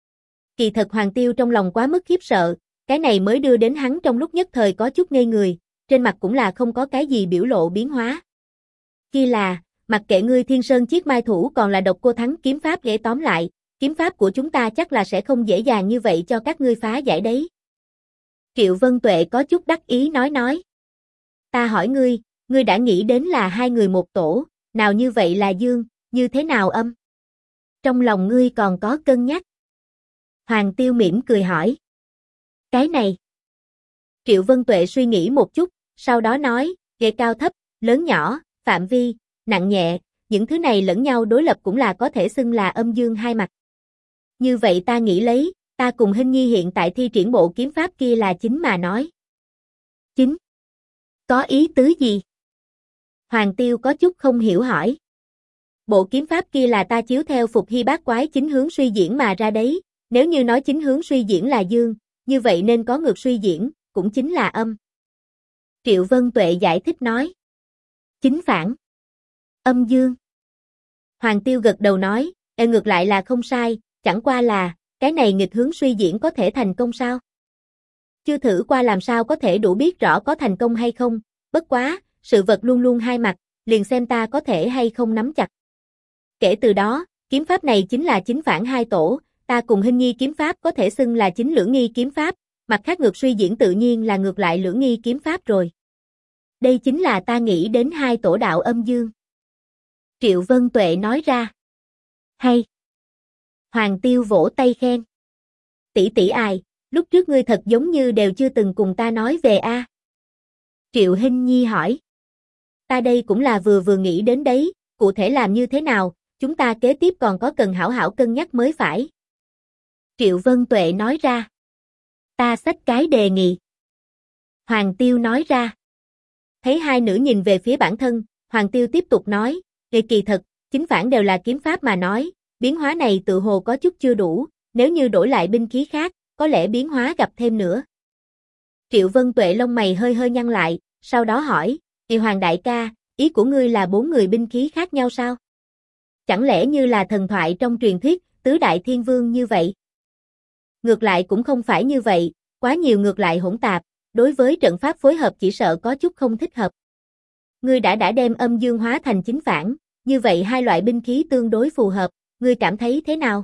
Speaker 1: Kỳ thật Hoàng Tiêu trong lòng quá mức khiếp sợ, cái này mới đưa đến hắn trong lúc nhất thời có chút ngây người, trên mặt cũng là không có cái gì biểu lộ biến hóa. Kia là, mặc kệ ngươi Thiên Sơn Chiết Mai Thủ còn là Độc Cô Thắng kiếm pháp, để tóm lại, kiếm pháp của chúng ta chắc là sẽ không dễ dàng như vậy cho các ngươi phá giải đấy. Triệu Vân Tuệ có chút đắc ý nói. Ta hỏi ngươi đã nghĩ đến là hai người một tổ, nào như vậy là dương, như thế nào âm? Trong lòng ngươi còn có cân nhắc? Hoàng Tiêu mỉm cười hỏi. Cái này. Triệu Vân Tuệ suy nghĩ một chút, sau đó nói, ghê cao thấp, lớn nhỏ, phạm vi, nặng nhẹ, những thứ này lẫn nhau đối lập cũng là có thể xưng là âm dương hai mặt. Như vậy ta nghĩ lấy, ta cùng Hinh Nhi hiện tại thi triển bộ kiếm pháp kia là chính mà nói. Chính? Có ý tứ gì? Hoàng Tiêu có chút không hiểu hỏi. Bộ kiếm pháp kia là ta chiếu theo Phục Hy bát quái chính hướng suy diễn mà ra đấy, nếu như nói chính hướng suy diễn là dương, như vậy nên có ngược suy diễn, cũng chính là âm. Triệu Vân Tuệ giải thích nói. Chính phản. Âm dương. Hoàng Tiêu gật đầu nói, ngược lại là không sai, chẳng qua là, cái này nghịch hướng suy diễn có thể thành công sao? Chưa thử qua làm sao có thể đủ biết rõ có thành công hay không, bất quá, sự vật luôn luôn hai mặt, liền xem ta có thể hay không nắm chặt. Kể từ đó, kiếm pháp này chính là chính phản hai tổ, ta cùng Hinh Nhi kiếm pháp có thể xưng là chính lưỡng nghi kiếm pháp, mặt khác ngược suy diễn tự nhiên là ngược lại lưỡng nghi kiếm pháp rồi. Đây chính là ta nghĩ đến hai tổ đạo âm dương. Triệu Vân Tuệ nói ra. Hay. Hoàng Tiêu vỗ tay khen. Tỷ tỷ ai, lúc trước ngươi thật giống như đều chưa từng cùng ta nói về a. Triệu Hinh Nhi hỏi. Ta đây cũng là vừa nghĩ đến đấy, cụ thể làm như thế nào, chúng ta kế tiếp còn có cần hảo hảo cân nhắc mới phải. Triệu Vân Tuệ nói ra. Ta xách cái đề nghị. Hoàng Tiêu nói ra. Thấy hai nữ nhìn về phía bản thân, Hoàng Tiêu tiếp tục nói, kỳ thật, chính phản đều là kiếm pháp mà nói, biến hóa này tự hồ có chút chưa đủ, nếu như đổi lại binh khí khác, có lẽ biến hóa gặp thêm nữa. Triệu Vân Tuệ lông mày hơi nhăn lại, sau đó hỏi, Hoàng đại ca, ý của ngươi là 4 người binh khí khác nhau sao? Chẳng lẽ như là thần thoại trong truyền thuyết, tứ đại thiên vương như vậy? Ngược lại cũng không phải như vậy, quá nhiều ngược lại hỗn tạp, đối với trận pháp phối hợp chỉ sợ có chút không thích hợp. Ngươi đã đem âm dương hóa thành chính phản, như vậy hai loại binh khí tương đối phù hợp, ngươi cảm thấy thế nào?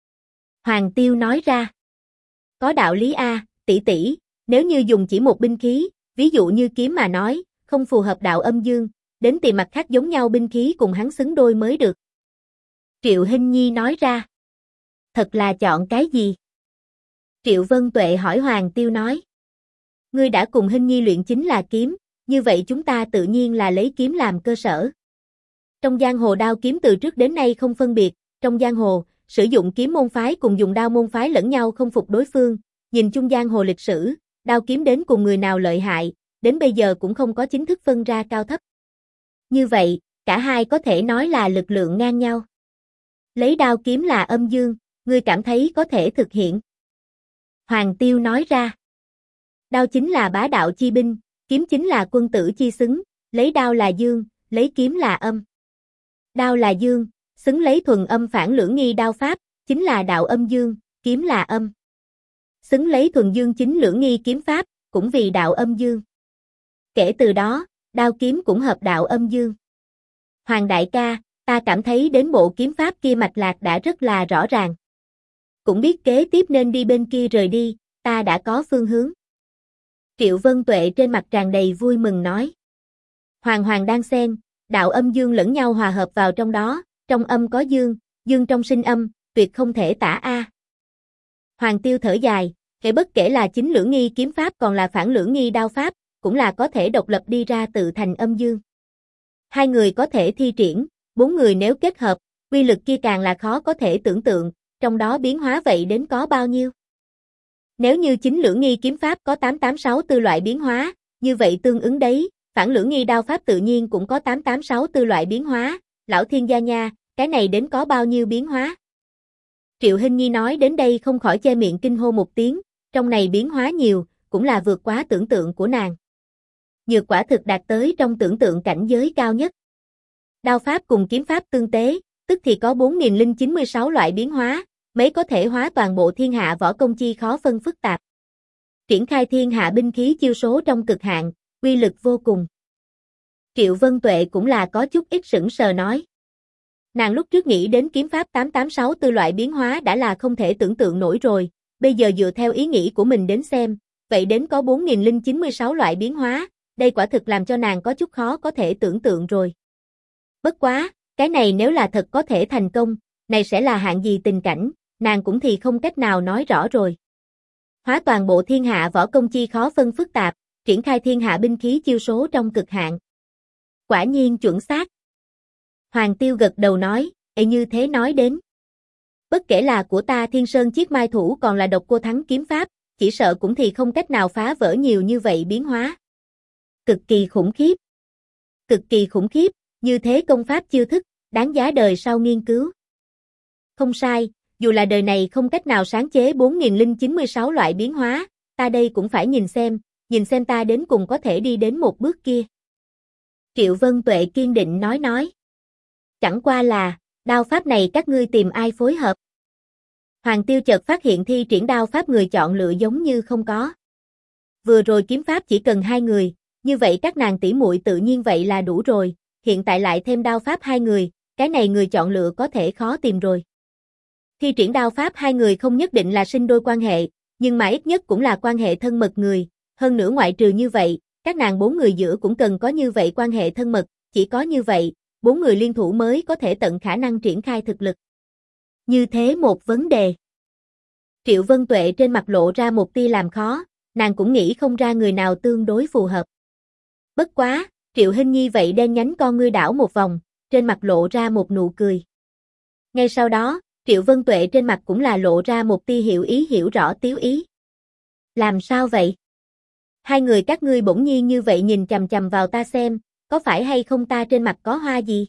Speaker 1: Hoàng Tiêu nói ra. Có đạo lý a, tỷ tỷ, nếu như dùng chỉ một binh khí, ví dụ như kiếm mà nói, không phù hợp đạo âm dương, đến tìm mặt khác giống nhau binh khí cùng hắn xứng đôi mới được. Triệu Hinh Nhi nói ra. Thật là chọn cái gì? Triệu Vân Tuệ hỏi Hoàng Tiêu nói. Ngươi đã cùng Hinh Nhi luyện chính là kiếm, như vậy chúng ta tự nhiên là lấy kiếm làm cơ sở. Trong giang hồ đao kiếm từ trước đến nay không phân biệt, trong giang hồ, sử dụng kiếm môn phái cùng dùng đao môn phái lẫn nhau không phục đối phương, nhìn chung giang hồ lịch sử, đao kiếm đến cùng người nào lợi hại, đến bây giờ cũng không có chính thức phân ra cao thấp. Như vậy, cả hai có thể nói là lực lượng ngang nhau. Lấy đao kiếm là âm dương, ngươi cảm thấy có thể thực hiện. Hoàng Tiêu nói ra. Đao chính là bá đạo chi binh, kiếm chính là quân tử chi xứng, lấy đao là dương, lấy kiếm là âm. Đao là dương, xứng lấy thuần âm phản lưỡng nghi đao pháp, chính là đạo âm dương, kiếm là âm. Xứng lấy thuần dương chính lưỡng nghi kiếm pháp, cũng vì đạo âm dương. Kể từ đó, đao kiếm cũng hợp đạo âm dương. Hoàng đại ca, ta cảm thấy đến bộ kiếm pháp kia mạch lạc đã rất là rõ ràng. Cũng biết kế tiếp nên đi bên kia rời đi, ta đã có phương hướng. Triệu Vân Tuệ trên mặt tràn đầy vui mừng nói. Hoàng hoàng đan xen, đạo âm dương lẫn nhau hòa hợp vào trong đó, trong âm có dương, dương trong sinh âm, tuyệt không thể tả a. Hoàng Tiêu thở dài, bất kể là chính lưỡng nghi kiếm pháp còn là phản lưỡng nghi đao pháp, cũng là có thể độc lập đi ra tự thành âm dương. Hai người có thể thi triển, 4 người nếu kết hợp, uy lực kia càng là khó có thể tưởng tượng, trong đó biến hóa vậy đến có bao nhiêu. Nếu như chính lưỡng nghi kiếm pháp có 8864 loại biến hóa, như vậy tương ứng đấy, phản lưỡng nghi đao pháp tự nhiên cũng có 8864 loại biến hóa, lão thiên gia nha, cái này đến có bao nhiêu biến hóa. Triệu Hinh Nhi nói đến đây không khỏi che miệng kinh hô một tiếng, trong này biến hóa nhiều, cũng là vượt quá tưởng tượng của nàng. Nhược quả thực đạt tới trong tưởng tượng cảnh giới cao nhất. Đao pháp cùng kiếm pháp tương tế, tức thì có 4096 loại biến hóa, mấy có thể hóa toàn bộ thiên hạ võ công chi khó phân phức tạp. Triển khai thiên hạ binh khí chiêu số trong cực hạn, uy lực vô cùng. Triệu Vân Tuệ cũng là có chút ít sững sờ nói. Nàng lúc trước nghĩ đến kiếm pháp 8864 loại biến hóa đã là không thể tưởng tượng nổi rồi, bây giờ dựa theo ý nghĩ của mình đến xem, vậy đến có 4096 loại biến hóa, đây quả thực làm cho nàng có chút khó có thể tưởng tượng rồi. Bất quá, cái này nếu là thật có thể thành công, này sẽ là hạng gì tình cảnh, nàng cũng thì không cách nào nói rõ rồi. Hóa toàn bộ thiên hạ võ công chi khó phân phức tạp, triển khai thiên hạ binh khí chiêu số trong cực hạn. Quả nhiên chuẩn xác. Hoàng Tiêu gật đầu nói, như thế nói đến. Bất kể là của ta Thiên Sơn Chiết Mai Thủ còn là độc cô thắng kiếm pháp, chỉ sợ cũng thì không cách nào phá vỡ nhiều như vậy biến hóa. Cực kỳ khủng khiếp. Cực kỳ khủng khiếp, như thế công pháp chiêu thức, đáng giá đời sau nghiên cứu. Không sai, dù là đời này không cách nào sáng chế 4096 loại biến hóa, ta đây cũng phải nhìn xem ta đến cùng có thể đi đến một bước kia. Triệu Vân Tuệ kiên định nói. Chẳng qua là, đao pháp này các ngươi tìm ai phối hợp? Hoàng Tiêu chợt phát hiện thi triển đao pháp người chọn lựa giống như không có. Vừa rồi kiếm pháp chỉ cần 2 người, như vậy các nàng tỷ muội tự nhiên vậy là đủ rồi, hiện tại lại thêm đao pháp 2 người, cái này người chọn lựa có thể khó tìm rồi. Thi triển đao pháp 2 người không nhất định là sinh đôi quan hệ, nhưng mà ít nhất cũng là quan hệ thân mật người, hơn nữa ngoại trừ như vậy, các nàng 4 người giữa cũng cần có như vậy quan hệ thân mật, chỉ có như vậy, 4 người liên thủ mới có thể tận khả năng triển khai thực lực. Như thế một vấn đề. Triệu Vân Tuệ trên mặt lộ ra một tia làm khó, nàng cũng nghĩ không ra người nào tương đối phù hợp. Bất quá, Triệu Hinh Nhi vậy đen nhánh con ngươi đảo một vòng, trên mặt lộ ra một nụ cười. Ngay sau đó, Triệu Vân Tuệ trên mặt cũng là lộ ra một tia hiểu rõ tiếu ý. Làm sao vậy? Hai người các ngươi bỗng nhiên như vậy nhìn chằm chằm vào ta xem, có phải hay không ta trên mặt có hoa gì?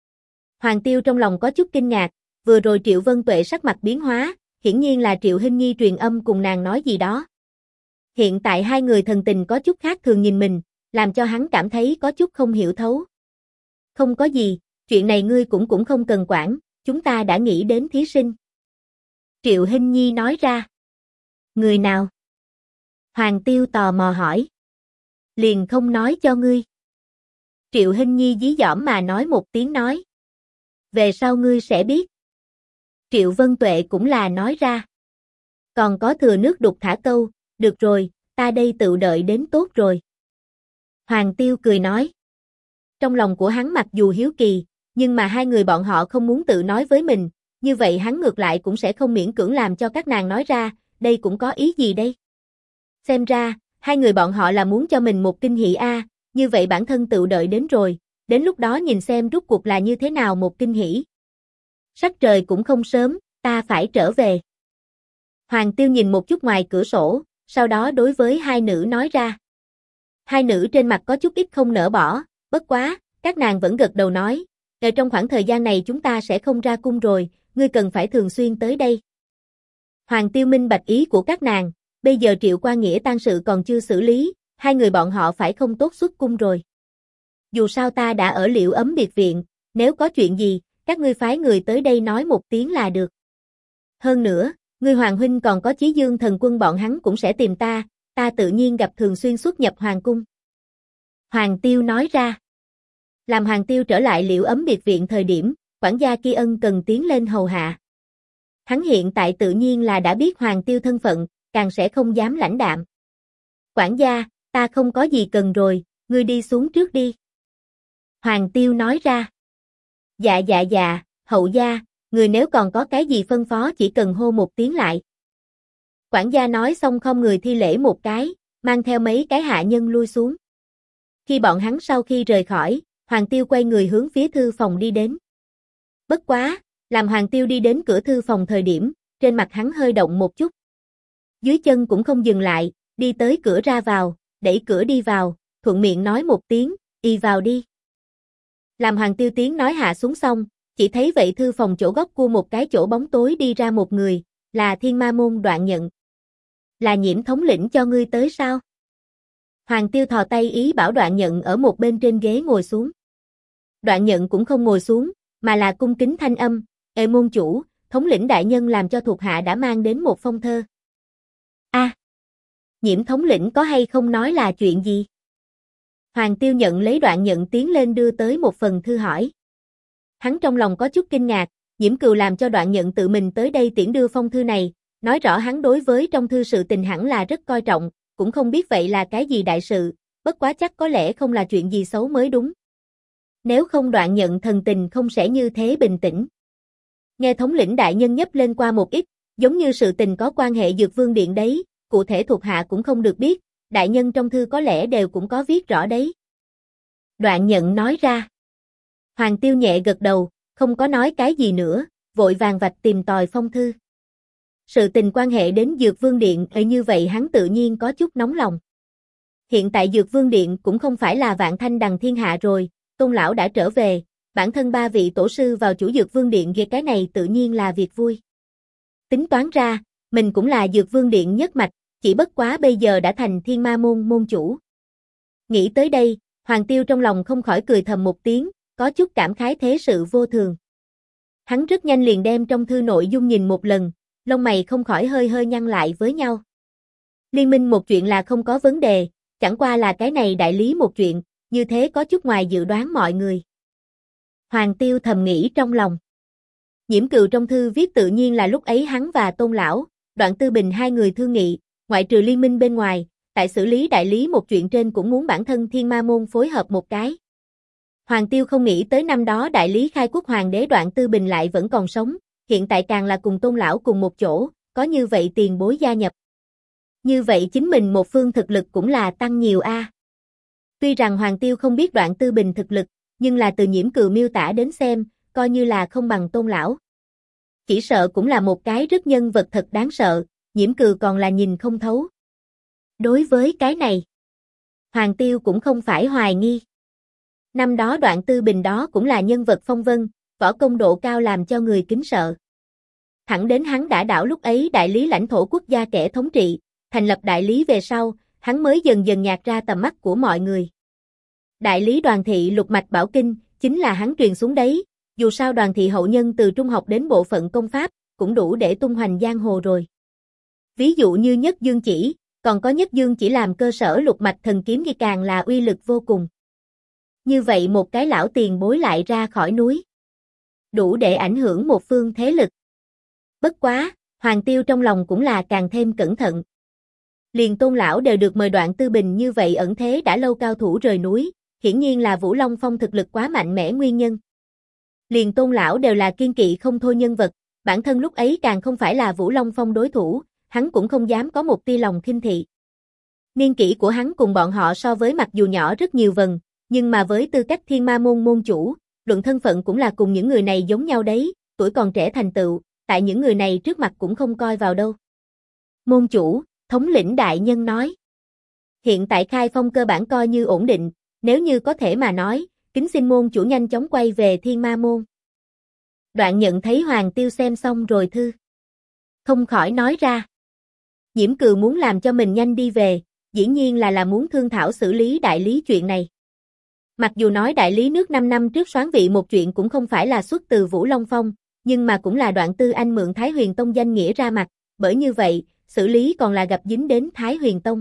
Speaker 1: Hoàng Tiêu trong lòng có chút kinh ngạc, vừa rồi Triệu Vân Tuệ sắc mặt biến hóa, hiển nhiên là Triệu Hinh Nhi truyền âm cùng nàng nói gì đó. Hiện tại hai người thần tình có chút khác thường nhìn mình, làm cho hắn cảm thấy có chút không hiểu thấu. Không có gì, chuyện này ngươi cũng không cần quản, chúng ta đã nghĩ đến thí sinh. Triệu Hinh Nhi nói ra. Người nào? Hoàng Tiêu tò mò hỏi. Liền không nói cho ngươi. Triệu Hinh Nhi dí dỏm mà nói một tiếng nói. Về sau ngươi sẽ biết. Triệu Vân Tuệ cũng là nói ra. Còn có thừa nước đục thả câu, được rồi, ta đây tự đợi đến tốt rồi. Hoàng Tiêu cười nói. Trong lòng của hắn mặc dù hiếu kỳ, nhưng mà hai người bọn họ không muốn tự nói với mình, như vậy hắn ngược lại cũng sẽ không miễn cưỡng làm cho các nàng nói ra, đây cũng có ý gì đây? Xem ra, hai người bọn họ là muốn cho mình một kinh hỉ a, như vậy bản thân tự đợi đến rồi, đến lúc đó nhìn xem rốt cuộc là như thế nào một kinh hỉ. Sắc trời cũng không sớm, ta phải trở về. Hoàng Tiêu nhìn một chút ngoài cửa sổ, sau đó đối với hai nữ nói ra. Hai nữ trên mặt có chút ít không nỡ bỏ, bất quá, các nàng vẫn gật đầu nói, trong khoảng thời gian này chúng ta sẽ không ra cung rồi, ngươi cần phải thường xuyên tới đây. Hoàng Tiêu minh bạch ý của các nàng, bây giờ Triệu Qua Nghĩa tang sự còn chưa xử lý, hai người bọn họ phải không tốt xuất cung rồi. Dù sao ta đã ở Liệu Ấm biệt viện, nếu có chuyện gì, các ngươi phái người tới đây nói một tiếng là được. Hơn nữa, ngươi Hoàng huynh còn có Chí Dương thần quân bọn hắn cũng sẽ tìm ta tự nhiên gặp thường xuyên xuất nhập hoàng cung. Hoàng Tiêu nói ra. Làm Hoàng Tiêu trở lại Liệu Ấm biệt viện thời điểm, quản gia Ki Ân cần tiến lên hầu hạ. Hắn hiện tại tự nhiên là đã biết Hoàng Tiêu thân phận, càng sẽ không dám lãnh đạm. Quản gia, ta không có gì cần rồi, ngươi đi xuống trước đi. Hoàng Tiêu nói ra. Dạ, hậu gia, người nếu còn có cái gì phân phó chỉ cần hô một tiếng lại. Quản gia nói xong không người thi lễ một cái, mang theo mấy cái hạ nhân lui xuống. Khi bọn hắn sau khi rời khỏi, Hoàng Tiêu quay người hướng phía thư phòng đi đến. Bất quá, làm Hoàng Tiêu đi đến cửa thư phòng thời điểm, trên mặt hắn hơi động một chút. Dưới chân cũng không dừng lại, đi tới cửa ra vào, đẩy cửa đi vào, thuận miệng nói một tiếng, y vào đi. Làm Hoàng Tiêu tiếng nói hạ xuống xong, chỉ thấy vậy thư phòng chỗ góc của một cái chỗ bóng tối đi ra một người, là Thiên Ma Môn Đoạn Nhận. Là Nhiễm thống lĩnh cho ngươi tới sao? Hoàng Tiêu thò tay ý bảo Đoạn Nhận ở một bên trên ghế ngồi xuống. Đoạn Nhận cũng không ngồi xuống, mà là cung kính thanh âm, "Ê môn chủ, thống lĩnh đại nhân làm cho thuộc hạ đã mang đến một phong thơ." A, Nhiễm thống lĩnh có hay không nói là chuyện gì? Hoàng Tiêu nhận lấy Đoạn Nhận tiến lên đưa tới một phần thư hỏi. Hắn trong lòng có chút kinh ngạc, Nhiễm Cừu làm cho Đoạn Nhận tự mình tới đây tiễn đưa phong thư này, nói rõ hắn đối với trong thư sự tình hẳn là rất coi trọng, cũng không biết vậy là cái gì đại sự, bất quá chắc có lẽ không là chuyện gì xấu mới đúng. Nếu không Đoạn Nhận thần tình không sẽ như thế bình tĩnh. Nghe thống lĩnh đại nhân nhấp lên qua một ít, giống như sự tình có quan hệ Dược Vương Điện đấy, cụ thể thuộc hạ cũng không được biết, đại nhân trong thư có lẽ đều cũng có viết rõ đấy. Đoạn Nhận nói ra. Hoàng Tiêu nhẹ gật đầu, không có nói cái gì nữa, vội vàng vạch tìm tòi phong thư. Sự tình quan hệ đến Dược Vương Điện như vậy hắn tự nhiên có chút nóng lòng. Hiện tại Dược Vương Điện cũng không phải là vạn thanh đằng thiên hạ rồi, Tôn lão đã trở về, bản thân ba vị tổ sư vào chủ Dược Vương Điện về cái này tự nhiên là việc vui. Tính toán ra, mình cũng là Dược Vương Điện nhất mạch, chỉ bất quá bây giờ đã thành Thiên Ma Môn môn chủ. Nghĩ tới đây, Hoàng Tiêu trong lòng không khỏi cười thầm một tiếng, có chút cảm khái thế sự vô thường. Hắn rất nhanh liền đem trong thư nội dung nhìn một lần, lông mày không khỏi hơi hơi nhăn lại với nhau. Liên minh một chuyện là không có vấn đề, chẳng qua là cái này đại lý một chuyện, như thế có chút ngoài dự đoán mọi người. Hoàng Tiêu thầm nghĩ trong lòng. Nhiễm Cừu trong thư viết tự nhiên là lúc ấy hắn và Tôn lão, Đoạn Tư Bình hai người thương nghị, ngoại trừ liên minh bên ngoài, tại xử lý đại lý một chuyện trên cũng muốn bản thân Thiên Ma Môn phối hợp một cái. Hoàng Tiêu không nghĩ tới năm đó đại lý khai quốc hoàng đế Đoạn Tư Bình lại vẫn còn sống, hiện tại càng là cùng Tôn lão cùng một chỗ, có như vậy tiền bối gia nhập. Như vậy chính mình một phương thực lực cũng là tăng nhiều a. Tuy rằng Hoàng Tiêu không biết Đoạn Tư Bình thực lực, nhưng là từ Nhiễm Cừu miêu tả đến xem, coi như là không bằng Tôn lão. Chỉ sợ cũng là một cái rất nhân vật thật đáng sợ, Nhiễm Cừu còn là nhìn không thấu. Đối với cái này, Hoàng Tiêu cũng không phải hoài nghi. Năm đó Đoạn Tư Bình đó cũng là nhân vật phong vân, võ công độ cao làm cho người kính sợ. Thẳng đến hắn đã đảo lúc ấy đại lý lãnh thổ quốc gia kẻ thống trị, thành lập đại lý về sau, hắn mới dần dần nhạt ra tầm mắt của mọi người. Đại lý Đoàn thị lục mạch bảo kinh, chính là hắn truyền xuống đấy, dù sao Đoàn thị hậu nhân từ trung học đến bộ phận công pháp, cũng đủ để tung hoành giang hồ rồi. Ví dụ như Nhất Dương Chỉ, còn có Nhất Dương Chỉ làm cơ sở lục mạch thần kiếm thì càng là uy lực vô cùng. Như vậy một cái lão tiền bối lại ra khỏi núi, đủ để ảnh hưởng một phương thế lực. Bất quá, Hoàng Tiêu trong lòng cũng là càng thêm cẩn thận. Liền Tôn lão đều được mời Đoạn Tư Bình như vậy ẩn thế đã lâu cao thủ rời núi, hiển nhiên là Vũ Long Phong thực lực quá mạnh mẽ nguyên nhân. Liền Tôn lão đều là kiên kỵ không thôi nhân vật, bản thân lúc ấy càng không phải là Vũ Long Phong đối thủ, hắn cũng không dám có một tia lòng khinh thị. Niên kỷ của hắn cùng bọn họ so với mặc dù nhỏ rất nhiều vần, nhưng mà với tư cách Thiên Ma môn môn chủ, luận thân phận cũng là cùng những người này giống nhau đấy, tuổi còn trẻ thành tựu, tại những người này trước mặt cũng không coi vào đâu. Môn chủ, thống lĩnh đại nhân nói. Hiện tại khai phong cơ bản coi như ổn định, nếu như có thể mà nói, kính xin môn chủ nhanh chóng quay về Thiên Ma môn. Đoạn Nhận thấy Hoàng Tiêu xem xong rồi thư, không khỏi nói ra. Nhiễm Cừu muốn làm cho mình nhanh đi về, dĩ nhiên là muốn thương thảo xử lý đại lý chuyện này. Mặc dù nói đại lý nước 5 năm trước soán vị một chuyện cũng không phải là xuất từ Vũ Long Phong, nhưng mà cũng là Đoạn Tư Anh mượn Thái Huyền Tông danh nghĩa ra mặt, bởi như vậy, xử lý còn là gặp dính đến Thái Huyền Tông.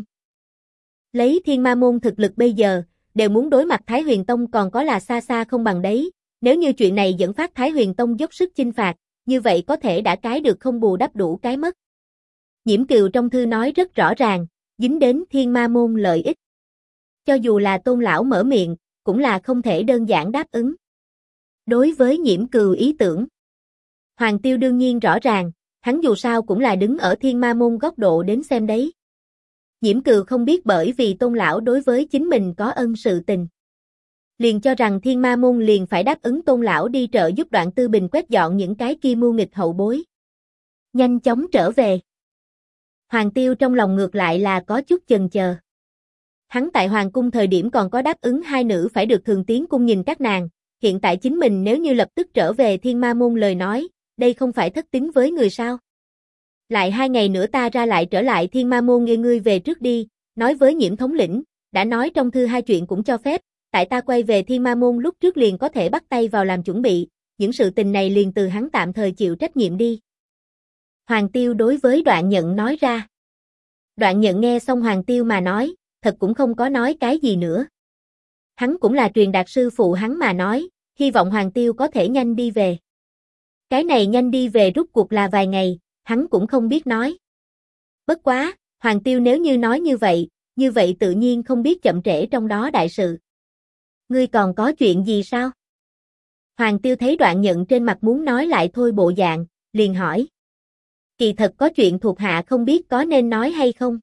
Speaker 1: Lấy Thiên Ma môn thực lực bây giờ, đều muốn đối mặt Thái Huyền Tông còn có là xa xa không bằng đấy, nếu như chuyện này dẫn phát Thái Huyền Tông dốc sức chinh phạt, như vậy có thể đã cái được không bù đắp đủ cái mất. Nhiễm Cừu trong thư nói rất rõ ràng, dính đến Thiên Ma môn lợi ích. Cho dù là Tôn lão mở miệng, cũng là không thể đơn giản đáp ứng. Đối với Nhiễm Cừu ý tưởng, Hoàng Tiêu đương nhiên rõ ràng, hắn dù sao cũng là đứng ở Thiên Ma môn góc độ đến xem đấy. Nhiễm Cừu không biết bởi vì Tôn lão đối với chính mình có ân sự tình, liền cho rằng Thiên Ma môn liền phải đáp ứng Tôn lão đi trợ giúp Đoạn Tư Bình quét dọn những cái kia mưu nghịch hậu bối, nhanh chóng trở về. Hoàng Tiêu trong lòng ngược lại là có chút chần chờ. Hắn tại Hoàng cung thời điểm còn có đáp ứng hai nữ phải được thường tiến cung nhìn các nàng, hiện tại chính mình nếu như lập tức trở về Thiên Ma môn lời nói, đây không phải thất tín với người sao? Lại 2 ngày nữa ta ra lại trở lại Thiên Ma môn, ngươi về trước đi, nói với Nhiễm thống lĩnh, đã nói trong thư hai chuyện cũng cho phép, tại ta quay về Thiên Ma môn lúc trước liền có thể bắt tay vào làm chuẩn bị, những sự tình này liền từ hắn tạm thời chịu trách nhiệm đi. Hoàng Tiêu đối với Đoạn Nhận nói ra. Đoạn Nhận nghe xong Hoàng Tiêu mà nói, thật cũng không có nói cái gì nữa. Hắn cũng là truyền đạt sư phụ hắn mà nói, hy vọng Hoàng Tiêu có thể nhanh đi về. Cái này nhanh đi về rút cuộc là vài ngày, hắn cũng không biết nói. Bất quá, Hoàng Tiêu nếu như nói như vậy tự nhiên không biết chậm trễ trong đó đại sự. Ngươi còn có chuyện gì sao? Hoàng Tiêu thấy Đoạn Nhận trên mặt muốn nói lại thôi bộ dạng, liền hỏi. Kỳ thật có chuyện thuộc hạ không biết có nên nói hay không?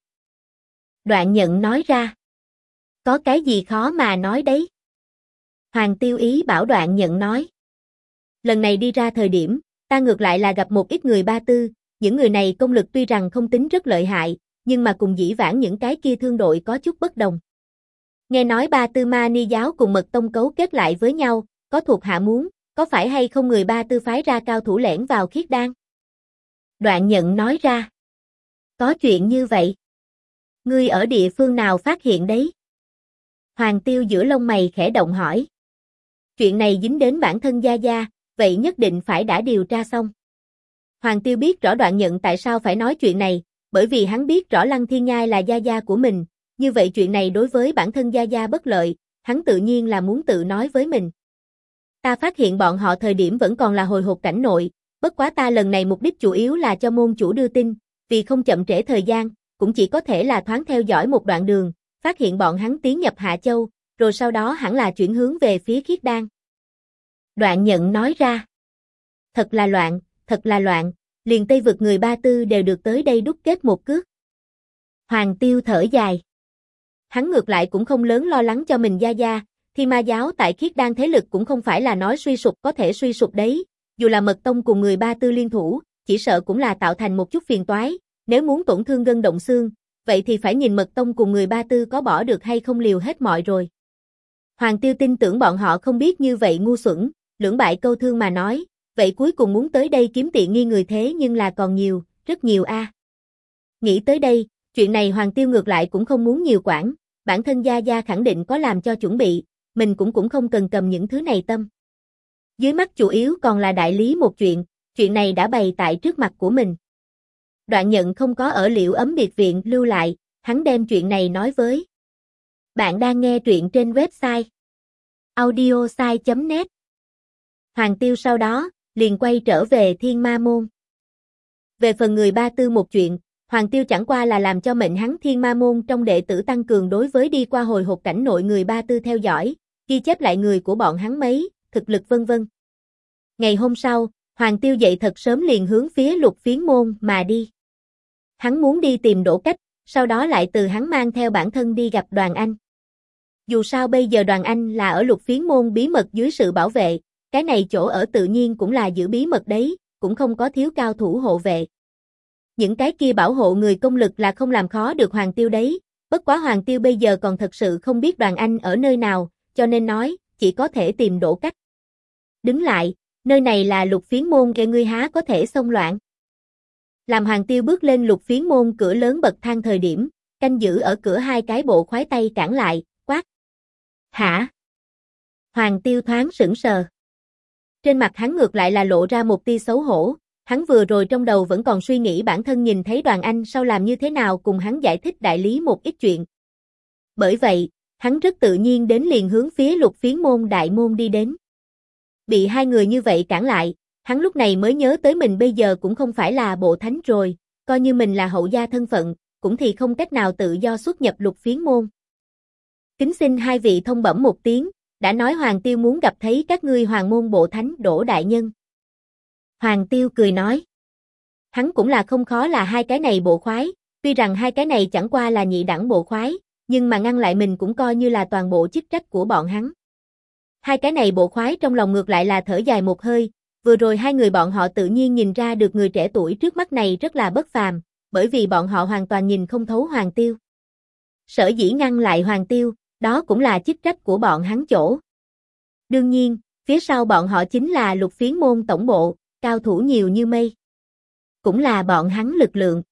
Speaker 1: Đoạn Nhận nói ra. Có cái gì khó mà nói đấy? Hoàng Tiêu ý bảo Đoạn Nhận nói. Lần này đi ra thời điểm, ta ngược lại là gặp một ít người Ba Tư, những người này công lực tuy rằng không tính rất lợi hại, nhưng mà cùng dĩ vãng những cái kia thương đội có chút bất đồng. Nghe nói Ba Tư Ma Ni giáo cùng Mật Tông cấu kết lại với nhau, có thuộc hạ muốn, có phải hay không người Ba Tư phái ra cao thủ lẻn vào Khiết Đan? Đoạn Nhận nói ra. Có chuyện như vậy. Ngươi ở địa phương nào phát hiện đấy? Hoàng Tiêu giữa lông mày khẽ động hỏi. Chuyện này dính đến bản thân Gia Gia, vậy nhất định phải đã điều tra xong. Hoàng Tiêu biết rõ Đoạn Nhận tại sao phải nói chuyện này, bởi vì hắn biết rõ Lăng Thiên Nhai là Gia Gia của mình, như vậy chuyện này đối với bản thân Gia Gia bất lợi, hắn tự nhiên là muốn tự nói với mình. Ta phát hiện bọn họ thời điểm vẫn còn là hồi hộp cảnh nội, bất quá ta lần này mục đích chủ yếu là cho môn chủ đưa tin, vì không chậm trễ thời gian, cũng chỉ có thể là thoáng theo dõi một đoạn đường, phát hiện bọn hắn tiến nhập Hạ Châu, rồi sau đó hẳn là chuyển hướng về phía Khiết Đan. Đoạn Nhận nói ra. Thật là loạn, liền Tây vực người Ba Tư đều được tới đây đúc kết một cước. Hoàng Tiêu thở dài. Hắn ngược lại cũng không lớn lo lắng cho mình Gia Gia, Thiên Ma giáo tại Khiết Đan thế lực cũng không phải là nói suy sụp có thể suy sụp đấy, dù là Mật Tông cùng người Ba Tư liên thủ, chỉ sợ cũng là tạo thành một chút phiền toái, nếu muốn tổn thương gân động xương, vậy thì phải nhìn Mật Tông cùng người Ba Tư có bỏ được hay không liều hết mọi rồi. Hoàng Tiêu tin tưởng bọn họ không biết như vậy ngu xuẩn, lưỡng bại câu thương mà nói, vậy cuối cùng muốn tới đây kiếm tiện nghi người thế nhưng là còn nhiều, rất nhiều a. Nghĩ tới đây, chuyện này Hoàng Tiêu ngược lại cũng không muốn nhiều quản, bản thân Gia Gia khẳng định có làm cho chuẩn bị, mình cũng không cần cầm những thứ này tâm. Dưới mắt chủ yếu còn là đại lý một chuyện này đã bày tại trước mặt của mình. Đoạn Nhận không có ở Liễu Ấm biệt viện lưu lại, hắn đem chuyện này nói với. Bạn đang nghe truyện trên website audiosai.net. Hoàng Tiêu sau đó, liền quay trở về Thiên Ma Môn. Về phần người Ba Tư một chuyện, Hoàng Tiêu chẳng qua là làm cho mệnh hắn Thiên Ma Môn trong đệ tử tăng cường đối với đi qua hồi hộp cảnh nội người Ba Tư theo dõi, ghi chép lại người của bọn hắn mấy, thực lực vân vân. Ngày hôm sau, Hoàng Tiêu dậy thật sớm liền hướng phía Lục Phiến Môn mà đi. Hắn muốn đi tìm Đỗ Cách, sau đó lại từ hắn mang theo bản thân đi gặp Đoàn Anh. Dù sao bây giờ Đoàn Anh là ở Lục Phiến Môn bí mật dưới sự bảo vệ, cái này chỗ ở tự nhiên cũng là giữ bí mật đấy, cũng không có thiếu cao thủ hộ vệ. Những cái kia bảo hộ người công lực là không làm khó được Hoàng Tiêu đấy, bất quá Hoàng Tiêu bây giờ còn thật sự không biết Đoàn Anh ở nơi nào, cho nên nói, chỉ có thể tìm Đỗ Cách. Đứng lại, nơi này là Lục Phiến Môn, kẻ ngươi há có thể xông loạn. Làm Hoàng Tiêu bước lên Lục Phiến Môn cửa lớn bậc thang thời điểm, canh giữ ở cửa hai cái bộ khoái tay cản lại, quát. Hả? Hoàng Tiêu thoáng sững sờ. Trên mặt hắn ngược lại là lộ ra một tia xấu hổ, hắn vừa rồi trong đầu vẫn còn suy nghĩ bản thân nhìn thấy Đoàn Anh sau làm như thế nào cùng hắn giải thích đại lý một ít chuyện. Bởi vậy, hắn rất tự nhiên đến liền hướng phía Lục Phiến Môn đại môn đi đến. Bị hai người như vậy cản lại, hắn lúc này mới nhớ tới mình bây giờ cũng không phải là bộ thánh rồi, coi như mình là hậu gia thân phận, cũng thì không cách nào tự do xuất nhập Lục Phiến Môn. Kính xin hai vị thông bẩm một tiếng, đã nói Hoàng Tiêu muốn gặp thấy các ngươi Hoàng môn bộ thánh Đỗ đại nhân. Hoàng Tiêu cười nói. Hắn cũng là không khó là hai cái này bộ khoái, tuy rằng hai cái này chẳng qua là nhị đẳng bộ khoái, nhưng mà ngăn lại mình cũng coi như là toàn bộ chức trách của bọn hắn. Hai cái này bộ khoái trong lòng ngược lại là thở dài một hơi, vừa rồi hai người bọn họ tự nhiên nhìn ra được người trẻ tuổi trước mắt này rất là bất phàm, bởi vì bọn họ hoàn toàn nhìn không thấu Hoàng Tiêu. Sở dĩ ngăn lại Hoàng Tiêu, đó cũng là chức trách của bọn hắn chỗ. Đương nhiên, phía sau bọn họ chính là Lục Phiến Môn tổng bộ, cao thủ nhiều như mây. Cũng là bọn hắn lực lượng.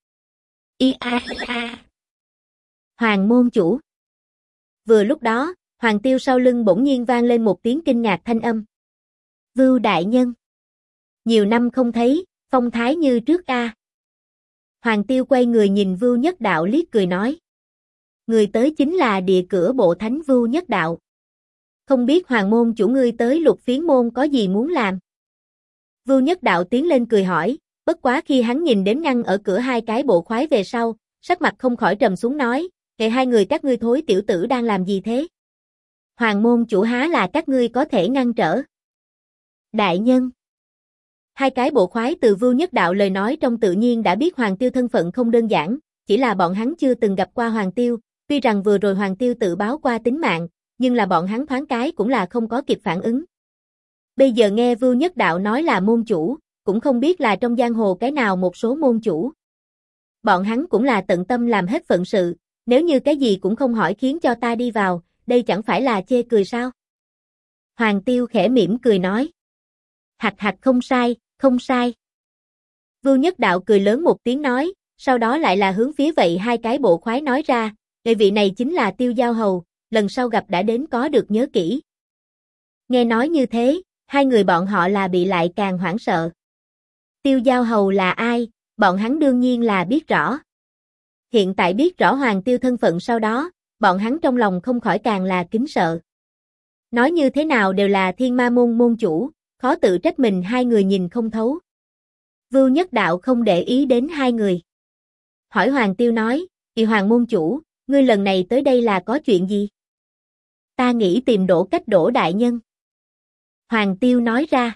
Speaker 1: Hoàng môn chủ. Vừa lúc đó, Hoàng Tiêu sau lưng bỗng nhiên vang lên một tiếng kinh ngạc thanh âm. Vưu đại nhân. Nhiều năm không thấy, phong thái như trước a. Hoàng Tiêu quay người nhìn Vưu Nhất Đạo liếc cười nói. Người tới chính là địa cửa bộ thánh Vưu Nhất Đạo. Không biết Hoàng môn chủ ngươi tới Lục Phiến Môn có gì muốn làm? Vưu Nhất Đạo tiến lên cười hỏi, bất quá khi hắn nhìn đến ngăn ở cửa hai cái bộ khoái về sau, sắc mặt không khỏi trầm xuống nói, kệ hai người các ngươi thối tiểu tử đang làm gì thế? Hoàng môn chủ há là các ngươi có thể ngăn trở? Đại nhân. Hai cái bộ khoái từ Vưu Nhất Đạo lời nói trong tự nhiên đã biết Hoàng Tiêu thân phận không đơn giản, chỉ là bọn hắn chưa từng gặp qua Hoàng Tiêu, tuy rằng vừa rồi Hoàng Tiêu tự báo qua tính mạng, nhưng là bọn hắn thoáng cái cũng là không có kịp phản ứng. Bây giờ nghe Vưu Nhất Đạo nói là môn chủ, cũng không biết là trong giang hồ cái nào một số môn chủ. Bọn hắn cũng là tận tâm làm hết phận sự, nếu như cái gì cũng không hỏi khiến cho ta đi vào, đây chẳng phải là chê cười sao? Hoàng Tiêu khẽ mỉm cười nói. Hạch hạch không sai, không sai. Vưu Nhất Đạo cười lớn một tiếng nói, sau đó lại là hướng phía vậy hai cái bộ khoái nói ra, người vị này chính là Tiêu Giao Hầu, lần sau gặp đã đến có được nhớ kỹ. Nghe nói như thế, hai người bọn họ là bị lại càng hoảng sợ. Tiêu Giao Hầu là ai, bọn hắn đương nhiên là biết rõ. Hiện tại biết rõ Hoàng Tiêu thân phận sau đó, bọn hắn trong lòng không khỏi càng là kính sợ. Nói như thế nào đều là Thiên Ma Môn môn chủ, khó tự trách mình hai người nhìn không thấu. Vưu Nhất Đạo không để ý đến hai người. Hỏi Hoàng Tiêu nói, kỳ Hoàng môn chủ, ngươi lần này tới đây là có chuyện gì? Ta nghĩ tìm Đỗ Cách Đỗ đại nhân. Hoàng Tiêu nói ra.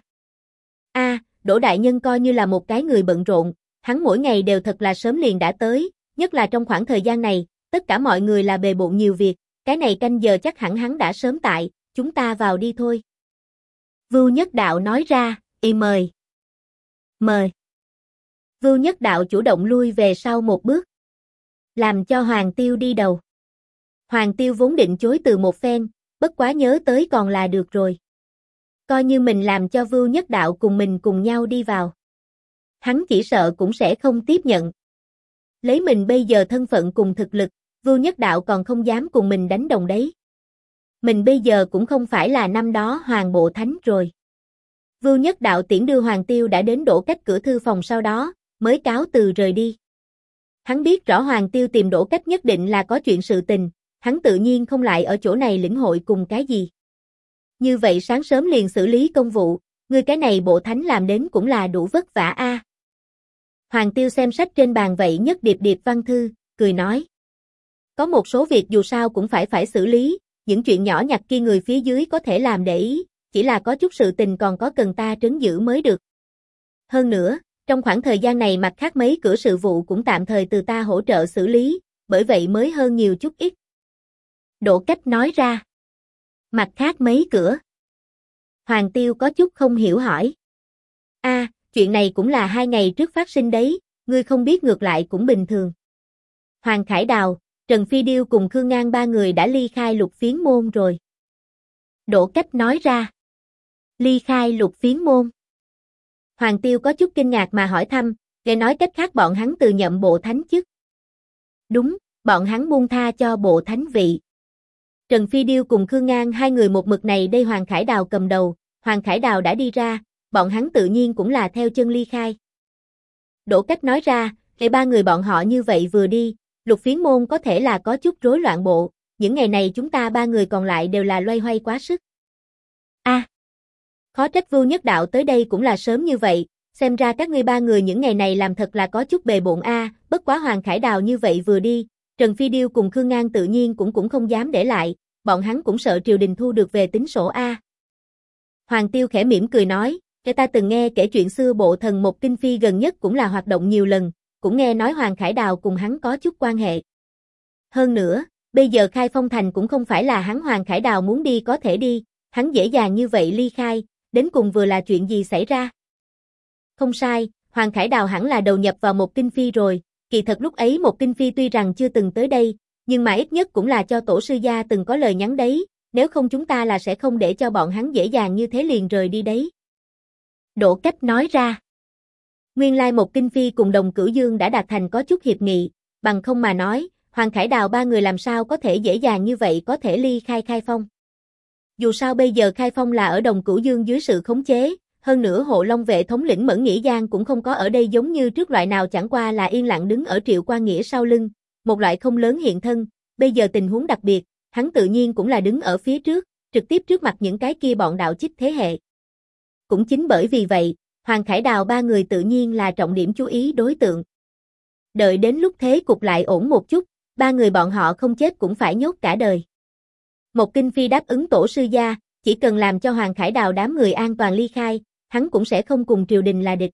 Speaker 1: Đỗ đại nhân coi như là một cái người bận rộn, hắn mỗi ngày đều thật là sớm liền đã tới, nhất là trong khoảng thời gian này, tất cả mọi người là bề bộn nhiều việc, cái này canh giờ chắc hẳn hắn đã sớm tại, chúng ta vào đi thôi. Vưu Nhất Đạo nói ra, mời. Mời. Vưu Nhất Đạo chủ động lui về sau một bước, làm cho Hoàng Tiêu đi đầu. Hoàng Tiêu vốn định chối từ một phen, bất quá nhớ tới còn là được rồi. Coi như mình làm cho Vưu Nhất Đạo cùng mình cùng nhau đi vào. Hắn chỉ sợ cũng sẽ không tiếp nhận. Lấy mình bây giờ thân phận cùng thực lực, Vưu Nhất Đạo còn không dám cùng mình đánh đồng đấy. Mình bây giờ cũng không phải là năm đó Hoàng Bộ Thánh rồi. Vưu Nhất Đạo tiễn đưa Hoàng Tiêu đã đến Đỗ Cách cửa thư phòng, sau đó mới cáo từ rời đi. Hắn biết rõ Hoàng Tiêu tìm Đỗ Cách nhất định là có chuyện sự tình, hắn tự nhiên không lại ở chỗ này lĩnh hội cùng cái gì. Như vậy sáng sớm liền xử lý công vụ, ngươi cái này Bộ Thánh làm đến cũng là đủ vất vả a. Hoàng Tiêu xem sách trên bàn vậy nhất điệp điệp văn thư, cười nói. Có một số việc dù sao cũng phải xử lý, những chuyện nhỏ nhặt kia người phía dưới có thể làm để ý, chỉ là có chút sự tình còn có cần ta trấn giữ mới được. Hơn nữa, trong khoảng thời gian này mặt khác mấy cửa sự vụ cũng tạm thời từ ta hỗ trợ xử lý, bởi vậy mới hơn nhiều chút ít. Đỗ Cách nói ra. Mặt khác mấy cửa. Hoàng Tiêu có chút không hiểu hỏi. Chuyện này cũng là 2 ngày trước phát sinh đấy, ngươi không biết ngược lại cũng bình thường. Hoàng Khải Đào, Trần Phi Điêu cùng Khương Ngang 3 người đã ly khai Lục Phiến Môn rồi. Đỗ Cách nói ra. Ly khai Lục Phiến Môn. Hoàng Tiêu có chút kinh ngạc mà hỏi thăm, nghe nói cách khác bọn hắn từ nhậm Bộ Thánh chức. Đúng, bọn hắn buông tha cho Bộ Thánh vị. Trần Phi Điêu cùng Khương Ngang 2 người một mực này đây Hoàng Khải Đào cầm đầu, Hoàng Khải Đào đã đi ra, bọn hắn tự nhiên cũng là theo chân ly khai. Đỗ Cách nói ra, để 3 người bọn họ như vậy vừa đi, Lục Phiến Môn có thể là có chút rối loạn bộ, những ngày này chúng ta 3 người còn lại đều là loay hoay quá sức. Khó trách Vưu Nhất Đạo tới đây cũng là sớm như vậy, xem ra các ngươi 3 người những ngày này làm thật là có chút bề bộn bất quá Hoàng Khải Đào như vậy vừa đi, Trần Phi Điêu cùng Khương Ngang tự nhiên cũng không dám để lại, bọn hắn cũng sợ triều đình thu được về tính sổ Hoàng Tiêu khẽ mỉm cười nói, ta từng nghe kể chuyện xưa Bộ Thần một Kinh Phi gần nhất cũng là hoạt động nhiều lần, cũng nghe nói Hoàng Khải Đào cùng hắn có chút quan hệ. Hơn nữa, bây giờ Khai Phong Thành cũng không phải là hắn Hoàng Khải Đào muốn đi có thể đi, hắn dễ dàng như vậy ly khai, đến cùng vừa là chuyện gì xảy ra? Không sai, Hoàng Khải Đào hẳn là đầu nhập vào một Kinh Phi rồi, kỳ thật lúc ấy một Kinh Phi tuy rằng chưa từng tới đây, nhưng mà ít nhất cũng là cho tổ sư gia từng có lời nhắn đấy, nếu không chúng ta là sẽ không để cho bọn hắn dễ dàng như thế liền rời đi đấy. Đỗ Cách nói ra. Nguyên lai một Kinh Phi cùng Đồng Cửu Dương đã đạt thành có chút hiệp nghị, bằng không mà nói, Hoàng Khải Đào 3 người làm sao có thể dễ dàng như vậy có thể ly khai Khai Phong. Dù sao bây giờ Khai Phong là ở Đồng Cửu Dương dưới sự khống chế, hơn nữa Hộ Long vệ thống lĩnh Mẫn Nghĩa Giang cũng không có ở đây giống như trước loại nào chẳng qua là yên lặng đứng ở Triệu Quan Nghĩa sau lưng, một loại không lớn hiện thân, bây giờ tình huống đặc biệt, hắn tự nhiên cũng là đứng ở phía trước, trực tiếp trước mặt những cái kia bọn đạo chích thế hệ. Cũng chính bởi vì vậy, Hoàng Khải Đào 3 người tự nhiên là trọng điểm chú ý đối tượng. Đợi đến lúc thế cục lại ổn một chút, 3 người bọn họ không chết cũng phải nhốt cả đời. Một Kinh Phi đáp ứng tổ sư gia, chỉ cần làm cho Hoàng Khải Đào đám người an toàn ly khai, hắn cũng sẽ không cùng triều đình là địch.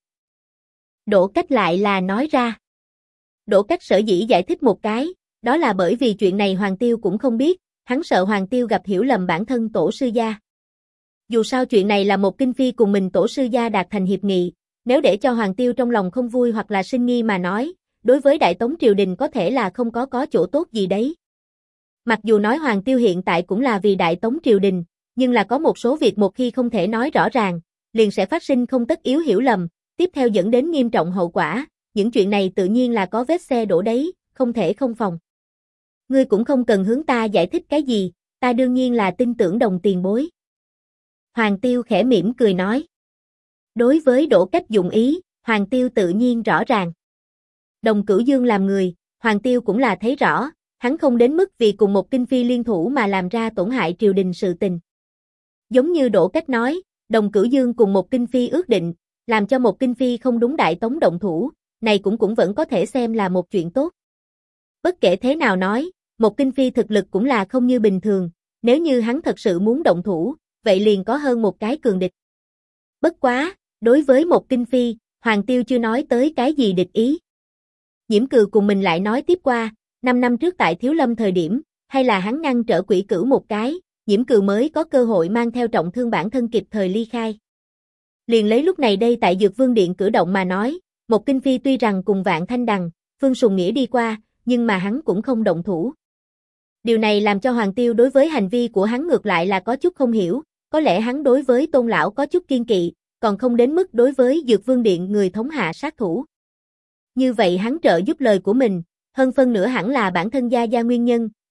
Speaker 1: Đỗ Cách lại là nói ra. Đỗ Cách sở dĩ giải thích một cái, đó là bởi vì chuyện này Hoàng Tiêu cũng không biết, hắn sợ Hoàng Tiêu gặp hiểu lầm bản thân tổ sư gia. Dù sao chuyện này là một Kinh Phi cùng mình tổ sư gia đạt thành hiệp nghị, nếu để cho Hoàng Tiêu trong lòng không vui hoặc là sinh nghi mà nói, đối với Đại Tống triều đình có thể là không có chỗ tốt gì đấy. Mặc dù nói Hoàng Tiêu hiện tại cũng là vì Đại Tống triều đình, nhưng là có một số việc một khi không thể nói rõ ràng, liền sẽ phát sinh không tất yếu hiểu lầm, tiếp theo dẫn đến nghiêm trọng hậu quả, những chuyện này tự nhiên là có vết xe đổ đấy, không thể không phòng. Ngươi cũng không cần hướng ta giải thích cái gì, ta đương nhiên là tin tưởng Đồng tiền bối. Hoàng Tiêu khẽ mỉm cười nói. Đối với Đỗ Cách dụng ý, Hoàng Tiêu tự nhiên rõ ràng. Đồng Cửu Dương làm người, Hoàng Tiêu cũng là thấy rõ, hắn không đến mức vì cùng một Kinh Phi liên thủ mà làm ra tổn hại triều đình sự tình. Giống như Đỗ Cách nói, Đồng Cửu Dương cùng một Kinh Phi ước định, làm cho một Kinh Phi không đúng Đại Tống động thủ, này cũng vẫn có thể xem là một chuyện tốt. Bất kể thế nào nói, một Kinh Phi thực lực cũng là không như bình thường, nếu như hắn thật sự muốn động thủ, vậy liền có hơn một cái cường địch. Bất quá, đối với một Kinh Phi, Hoàng Tiêu chưa nói tới cái gì địch ý. Nhiễm Cừ cùng mình lại nói tiếp qua, 5 năm trước tại Thiếu Lâm thời điểm, hay là hắn ngăn trở Quỷ Cửu một cái, Nhiễm Cừ mới có cơ hội mang theo trọng thương bản thân kịp thời ly khai. Liền lấy lúc này đây tại Dược Vương Điện cử động mà nói, một Kinh Phi tuy rằng cùng Vạn Thanh Đằng, Phương Sùng Nghĩa đi qua, nhưng mà hắn cũng không động thủ. Điều này làm cho Hoàng Tiêu đối với hành vi của hắn ngược lại là có chút không hiểu, có lẽ hắn đối với Tôn lão có chút kiên kỵ, còn không đến mức đối với Dược Vương Điện người thống hạ sát thủ. Như vậy hắn trợ giúp lời của mình, hơn phân nửa hẳn là bản thân gia nguyên nhân,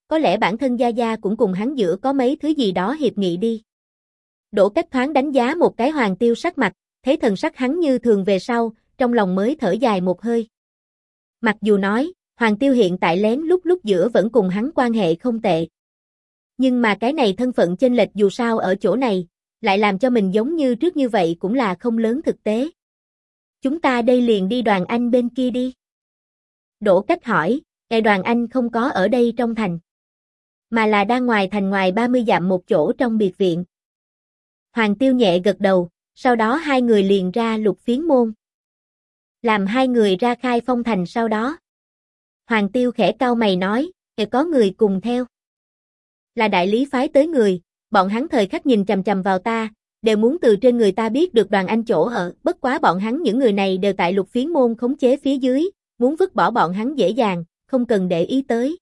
Speaker 1: có lẽ bản thân Gia Gia cũng cùng hắn giữa có mấy thứ gì đó hiệp nghị đi. Đỗ Cách thoáng đánh giá một cái Hoàng Tiêu sắc mặt, thấy thần sắc hắn như thường về sau, trong lòng mới thở dài một hơi. Mặc dù nói, Hoàng Tiêu hiện tại lén lúc giữa vẫn cùng hắn quan hệ không tệ. Nhưng mà cái này thân phận chênh lệch dù sao ở chỗ này, lại làm cho mình giống như trước như vậy cũng là không lớn thực tế. Chúng ta đây liền đi Đoàn Anh bên kia đi. Đỗ Cách hỏi, Đoàn Anh không có ở đây trong thành, mà là đang ngoài thành ngoài 30 dặm một chỗ trong biệt viện. Hoàng Tiêu nhẹ gật đầu, sau đó hai người liền ra Lục Phiến môn. Làm hai người ra Khai Phong thành sau đó. Hoàng Tiêu khẽ cau mày nói, có người cùng theo. Là đại lý phái tới người, bọn hắn thời khắc nhìn chằm chằm vào ta, đều muốn từ trên người ta biết được Đoàn Anh chỗ ở, bất quá bọn hắn những người này đều tại Lục Phiến môn khống chế phía dưới, muốn vứt bỏ bọn hắn dễ dàng, không cần để ý tới.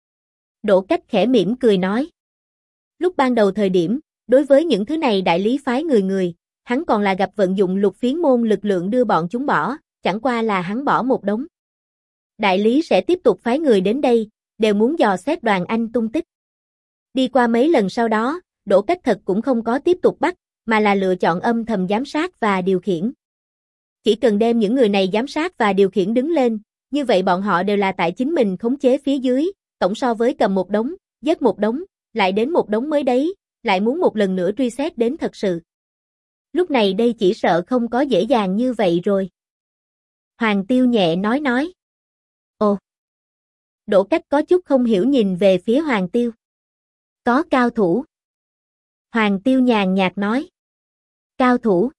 Speaker 1: Đỗ Cách khẽ mỉm cười nói. Lúc ban đầu thời điểm, đối với những thứ này đại lý phái người, hắn còn là gặp vận dụng Lục Phiến môn lực lượng đưa bọn chúng bỏ, chẳng qua là hắn bỏ một đống. Đại lý sẽ tiếp tục phái người đến đây, đều muốn dò xét Đoàn Anh tung tích. Đi qua mấy lần sau đó, Đỗ Cách thật cũng không có tiếp tục bắt, mà là lựa chọn âm thầm giám sát và điều khiển. Chỉ cần đem những người này giám sát và điều khiển đứng lên, như vậy bọn họ đều là tại chính mình khống chế phía dưới, tổng so với cầm một đống, giết một đống, lại đến một đống mới đấy, lại muốn một lần nữa truy xét đến thật sự. Lúc này đây chỉ sợ không có dễ dàng như vậy rồi. Hoàng Tiêu nhẹ nói. Ồ. Đỗ Cách có chút không hiểu nhìn về phía Hoàng Tiêu. Có cao thủ. Hoàng Tiêu nhàn nhạt nói. Cao thủ.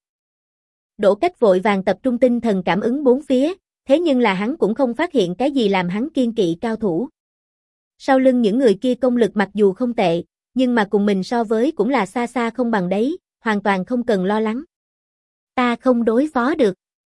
Speaker 1: Đỗ Cách vội vàng tập trung tinh thần cảm ứng bốn phía, thế nhưng là hắn cũng không phát hiện cái gì làm hắn kiên kỵ cao thủ. Sau lưng những người kia công lực mặc dù không tệ, nhưng mà cùng mình so với cũng là xa xa không bằng đấy, hoàn toàn không cần lo lắng. Ta không đối phó được.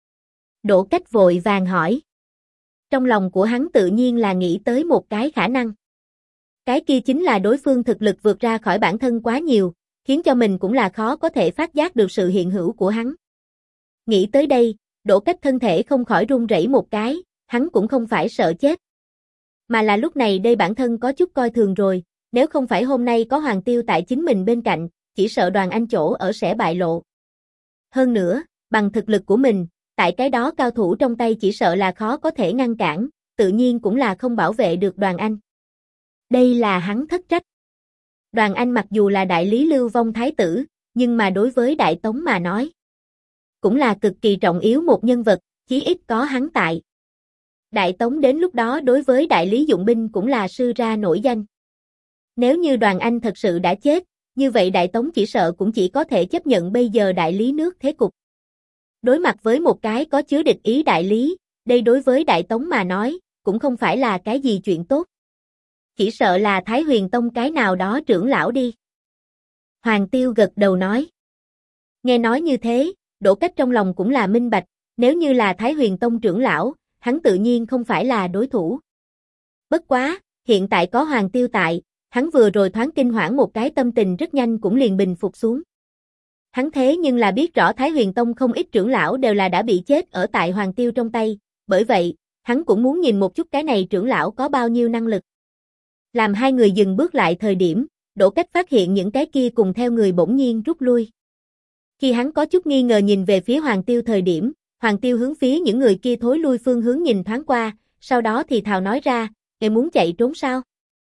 Speaker 1: Đỗ Cách vội vàng hỏi. Trong lòng của hắn tự nhiên là nghĩ tới một cái khả năng. Cái kia chính là đối phương thực lực vượt ra khỏi bản thân quá nhiều, khiến cho mình cũng là khó có thể phát giác được sự hiện hữu của hắn. Nghĩ tới đây, Đỗ Cách thân thể không khỏi run rẩy một cái, hắn cũng không phải sợ chết. Mà là lúc này đây bản thân có chút coi thường rồi, nếu không phải hôm nay có Hoàng Tiêu tại chính mình bên cạnh, chỉ sợ Đoàn Anh chỗ ở sẽ bại lộ. Hơn nữa, bằng thực lực của mình, tại cái đó cao thủ trong tay chỉ sợ là khó có thể ngăn cản, tự nhiên cũng là không bảo vệ được Đoàn Anh. Đây là hắn thất trách. Đoàn Anh mặc dù là đại lý Lưu Vong thái tử, nhưng mà đối với Đại Tống mà nói, cũng là cực kỳ trọng yếu một nhân vật, chí ít có hắn tại. Đại Tống đến lúc đó đối với đại lý dụng binh cũng là sư ra nổi danh. Nếu như Đoàn Anh thật sự đã chết, như vậy Đại Tống chỉ sợ cũng chỉ có thể chấp nhận bây giờ đại lý nước thế cục. Đối mặt với một cái có chứa địch ý đại lý, đây đối với Đại Tống mà nói, cũng không phải là cái gì chuyện tốt. Chỉ sợ là Thái Huyền Tông cái nào đó trưởng lão đi. Hoàng Tiêu gật đầu nói. Nghe nói như thế, Đỗ Cách trong lòng cũng là minh bạch, nếu như là Thái Huyền Tông trưởng lão, hắn tự nhiên không phải là đối thủ. Bất quá, hiện tại có Hoàng Tiêu tại, hắn vừa rồi thoáng kinh hoảng một cái tâm tình rất nhanh cũng liền bình phục xuống. Hắn thế nhưng là biết rõ Thái Huyền Tông không ít trưởng lão đều là đã bị chết ở tại Hoàng Tiêu trong tay, bởi vậy, hắn cũng muốn nhìn một chút cái này trưởng lão có bao nhiêu năng lực. Làm hai người dừng bước lại thời điểm, Đỗ Cách phát hiện những cái kia cùng theo người bỗng nhiên rút lui. Khi hắn có chút nghi ngờ nhìn về phía Hoàng Tiêu thời điểm, Hoàng Tiêu hướng phía những người kia thối lui phương hướng nhìn thoáng qua, sau đó thì thào nói ra, "Ngươi muốn chạy trốn sao?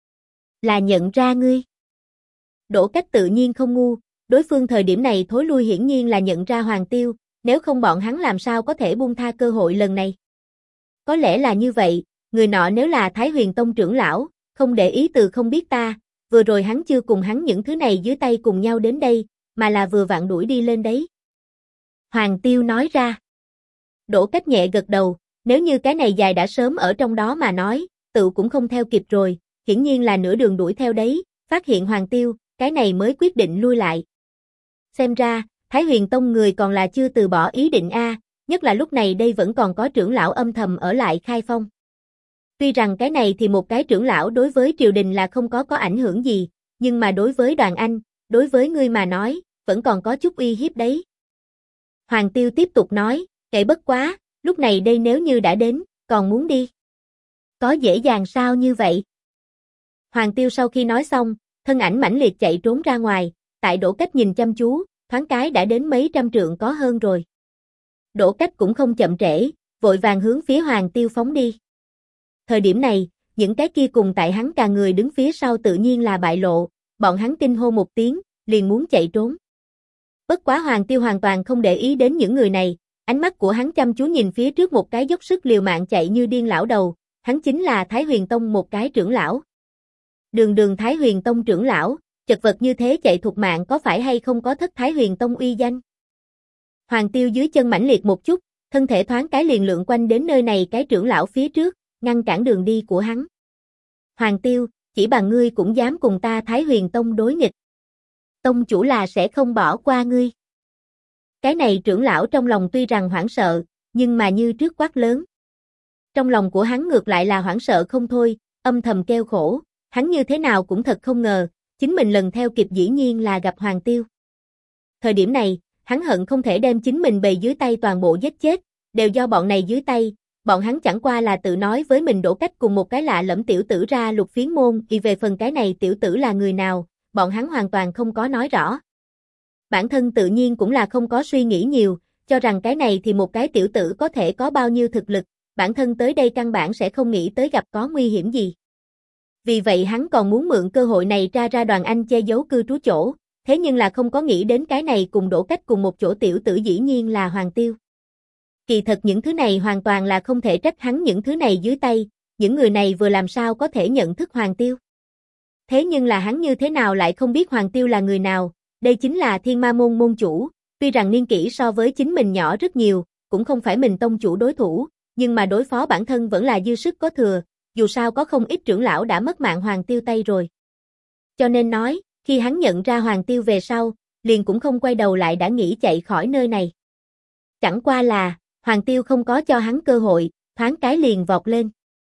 Speaker 1: Là nhận ra ngươi." Đỗ Cách tự nhiên không ngu, đối phương thời điểm này thối lui hiển nhiên là nhận ra Hoàng Tiêu, nếu không bọn hắn làm sao có thể buông tha cơ hội lần này. Có lẽ là như vậy, người nọ nếu là Thái Huyền Tông trưởng lão, không để ý từ không biết ta, vừa rồi hắn chưa cùng hắn những thứ này dưới tay cùng nhau đến đây, mà là vừa vặn đuổi đi lên đấy. Hoàng Tiêu nói ra. Đỗ Cách nhẹ gật đầu, nếu như cái này dài đã sớm ở trong đó mà nói, tự cũng không theo kịp rồi, hiển nhiên là nửa đường đuổi theo đấy, phát hiện Hoàng Tiêu, cái này mới quyết định lui lại. Xem ra, Thái Huyền Tông người còn là chưa từ bỏ ý định a, nhất là lúc này đây vẫn còn có trưởng lão âm thầm ở lại Khai Phong. Tuy rằng cái này thì một cái trưởng lão đối với triều đình là không có ảnh hưởng gì, nhưng mà đối với Đoàn Anh, đối với ngươi mà nói, vẫn còn có chút uy hiếp đấy. Hoàng Tiêu tiếp tục nói, bất quá, lúc này đây nếu như đã đến, còn muốn đi. Có dễ dàng sao như vậy? Hoàng Tiêu sau khi nói xong, thân ảnh mãnh liệt chạy trốn ra ngoài, tại Đỗ Cách nhìn chăm chú, thoáng cái đã đến mấy trăm trượng có hơn rồi. Đỗ Cách cũng không chậm trễ, vội vàng hướng phía Hoàng Tiêu phóng đi. Thời điểm này, những cái kia cùng tại hắn cả người đứng phía sau tự nhiên là bại lộ, bọn hắn kinh hô một tiếng, liền muốn chạy trốn. Bất quá Hoàng Tiêu hoàn toàn không để ý đến những người này, ánh mắt của hắn chăm chú nhìn phía trước một cái dốc sức liều mạng chạy như điên lão đầu, hắn chính là Thái Huyền Tông một cái trưởng lão. Đường Thái Huyền Tông trưởng lão, chật vật như thế chạy thục mạng có phải hay không có thất Thái Huyền Tông uy danh? Hoàng Tiêu dưới chân mãnh liệt một chút, thân thể thoáng cái liền lượn quanh đến nơi này cái trưởng lão phía trước, ngăn cản đường đi của hắn. Hoàng Tiêu, chỉ bằng ngươi cũng dám cùng ta Thái Huyền Tông đối nghịch. Tông chủ là sẽ không bỏ qua ngươi. Cái này trưởng lão trong lòng tuy rằng hoảng sợ, nhưng mà như trước quát lớn. Trong lòng của hắn ngược lại là hoảng sợ không thôi, âm thầm kêu khổ, hắn như thế nào cũng thật không ngờ, chính mình lần theo kịp dĩ nhiên là gặp Hoàng Tiêu. Thời điểm này, hắn hận không thể đem chính mình bầy dưới tay toàn bộ giết chết, đều do bọn này dưới tay, bọn hắn chẳng qua là tự nói với mình Đỗ Cách cùng một cái lạ lẫm tiểu tử ra Lục Phiến môn, về phần cái này tiểu tử là người nào, bọn hắn hoàn toàn không có nói rõ. Bản thân tự nhiên cũng là không có suy nghĩ nhiều, cho rằng cái này thì một cái tiểu tử có thể có bao nhiêu thực lực, bản thân tới đây căn bản sẽ không nghĩ tới gặp có nguy hiểm gì. Vì vậy hắn còn muốn mượn cơ hội này ra Đoàn Anh che giấu cư trú chỗ, thế nhưng là không có nghĩ đến cái này cùng Đỗ Cách cùng một chỗ tiểu tử dĩ nhiên là Hoàng Tiêu. Kỳ thật những thứ này hoàn toàn là không thể trách hắn những thứ này dưới tay, những người này vừa làm sao có thể nhận thức Hoàng Tiêu. Thế nhưng là hắn như thế nào lại không biết Hoàng Tiêu là người nào, đây chính là Thiên Ma môn môn chủ, tuy rằng niên kỷ so với chính mình nhỏ rất nhiều, cũng không phải mình tông chủ đối thủ, nhưng mà đối phó bản thân vẫn là dư sức có thừa, dù sao có không ít trưởng lão đã mất mạng Hoàng Tiêu tay rồi. Cho nên nói, khi hắn nhận ra Hoàng Tiêu về sau, liền cũng không quay đầu lại đã nghĩ chạy khỏi nơi này. Chẳng qua là, Hoàng Tiêu không có cho hắn cơ hội, thoáng cái liền vọt lên.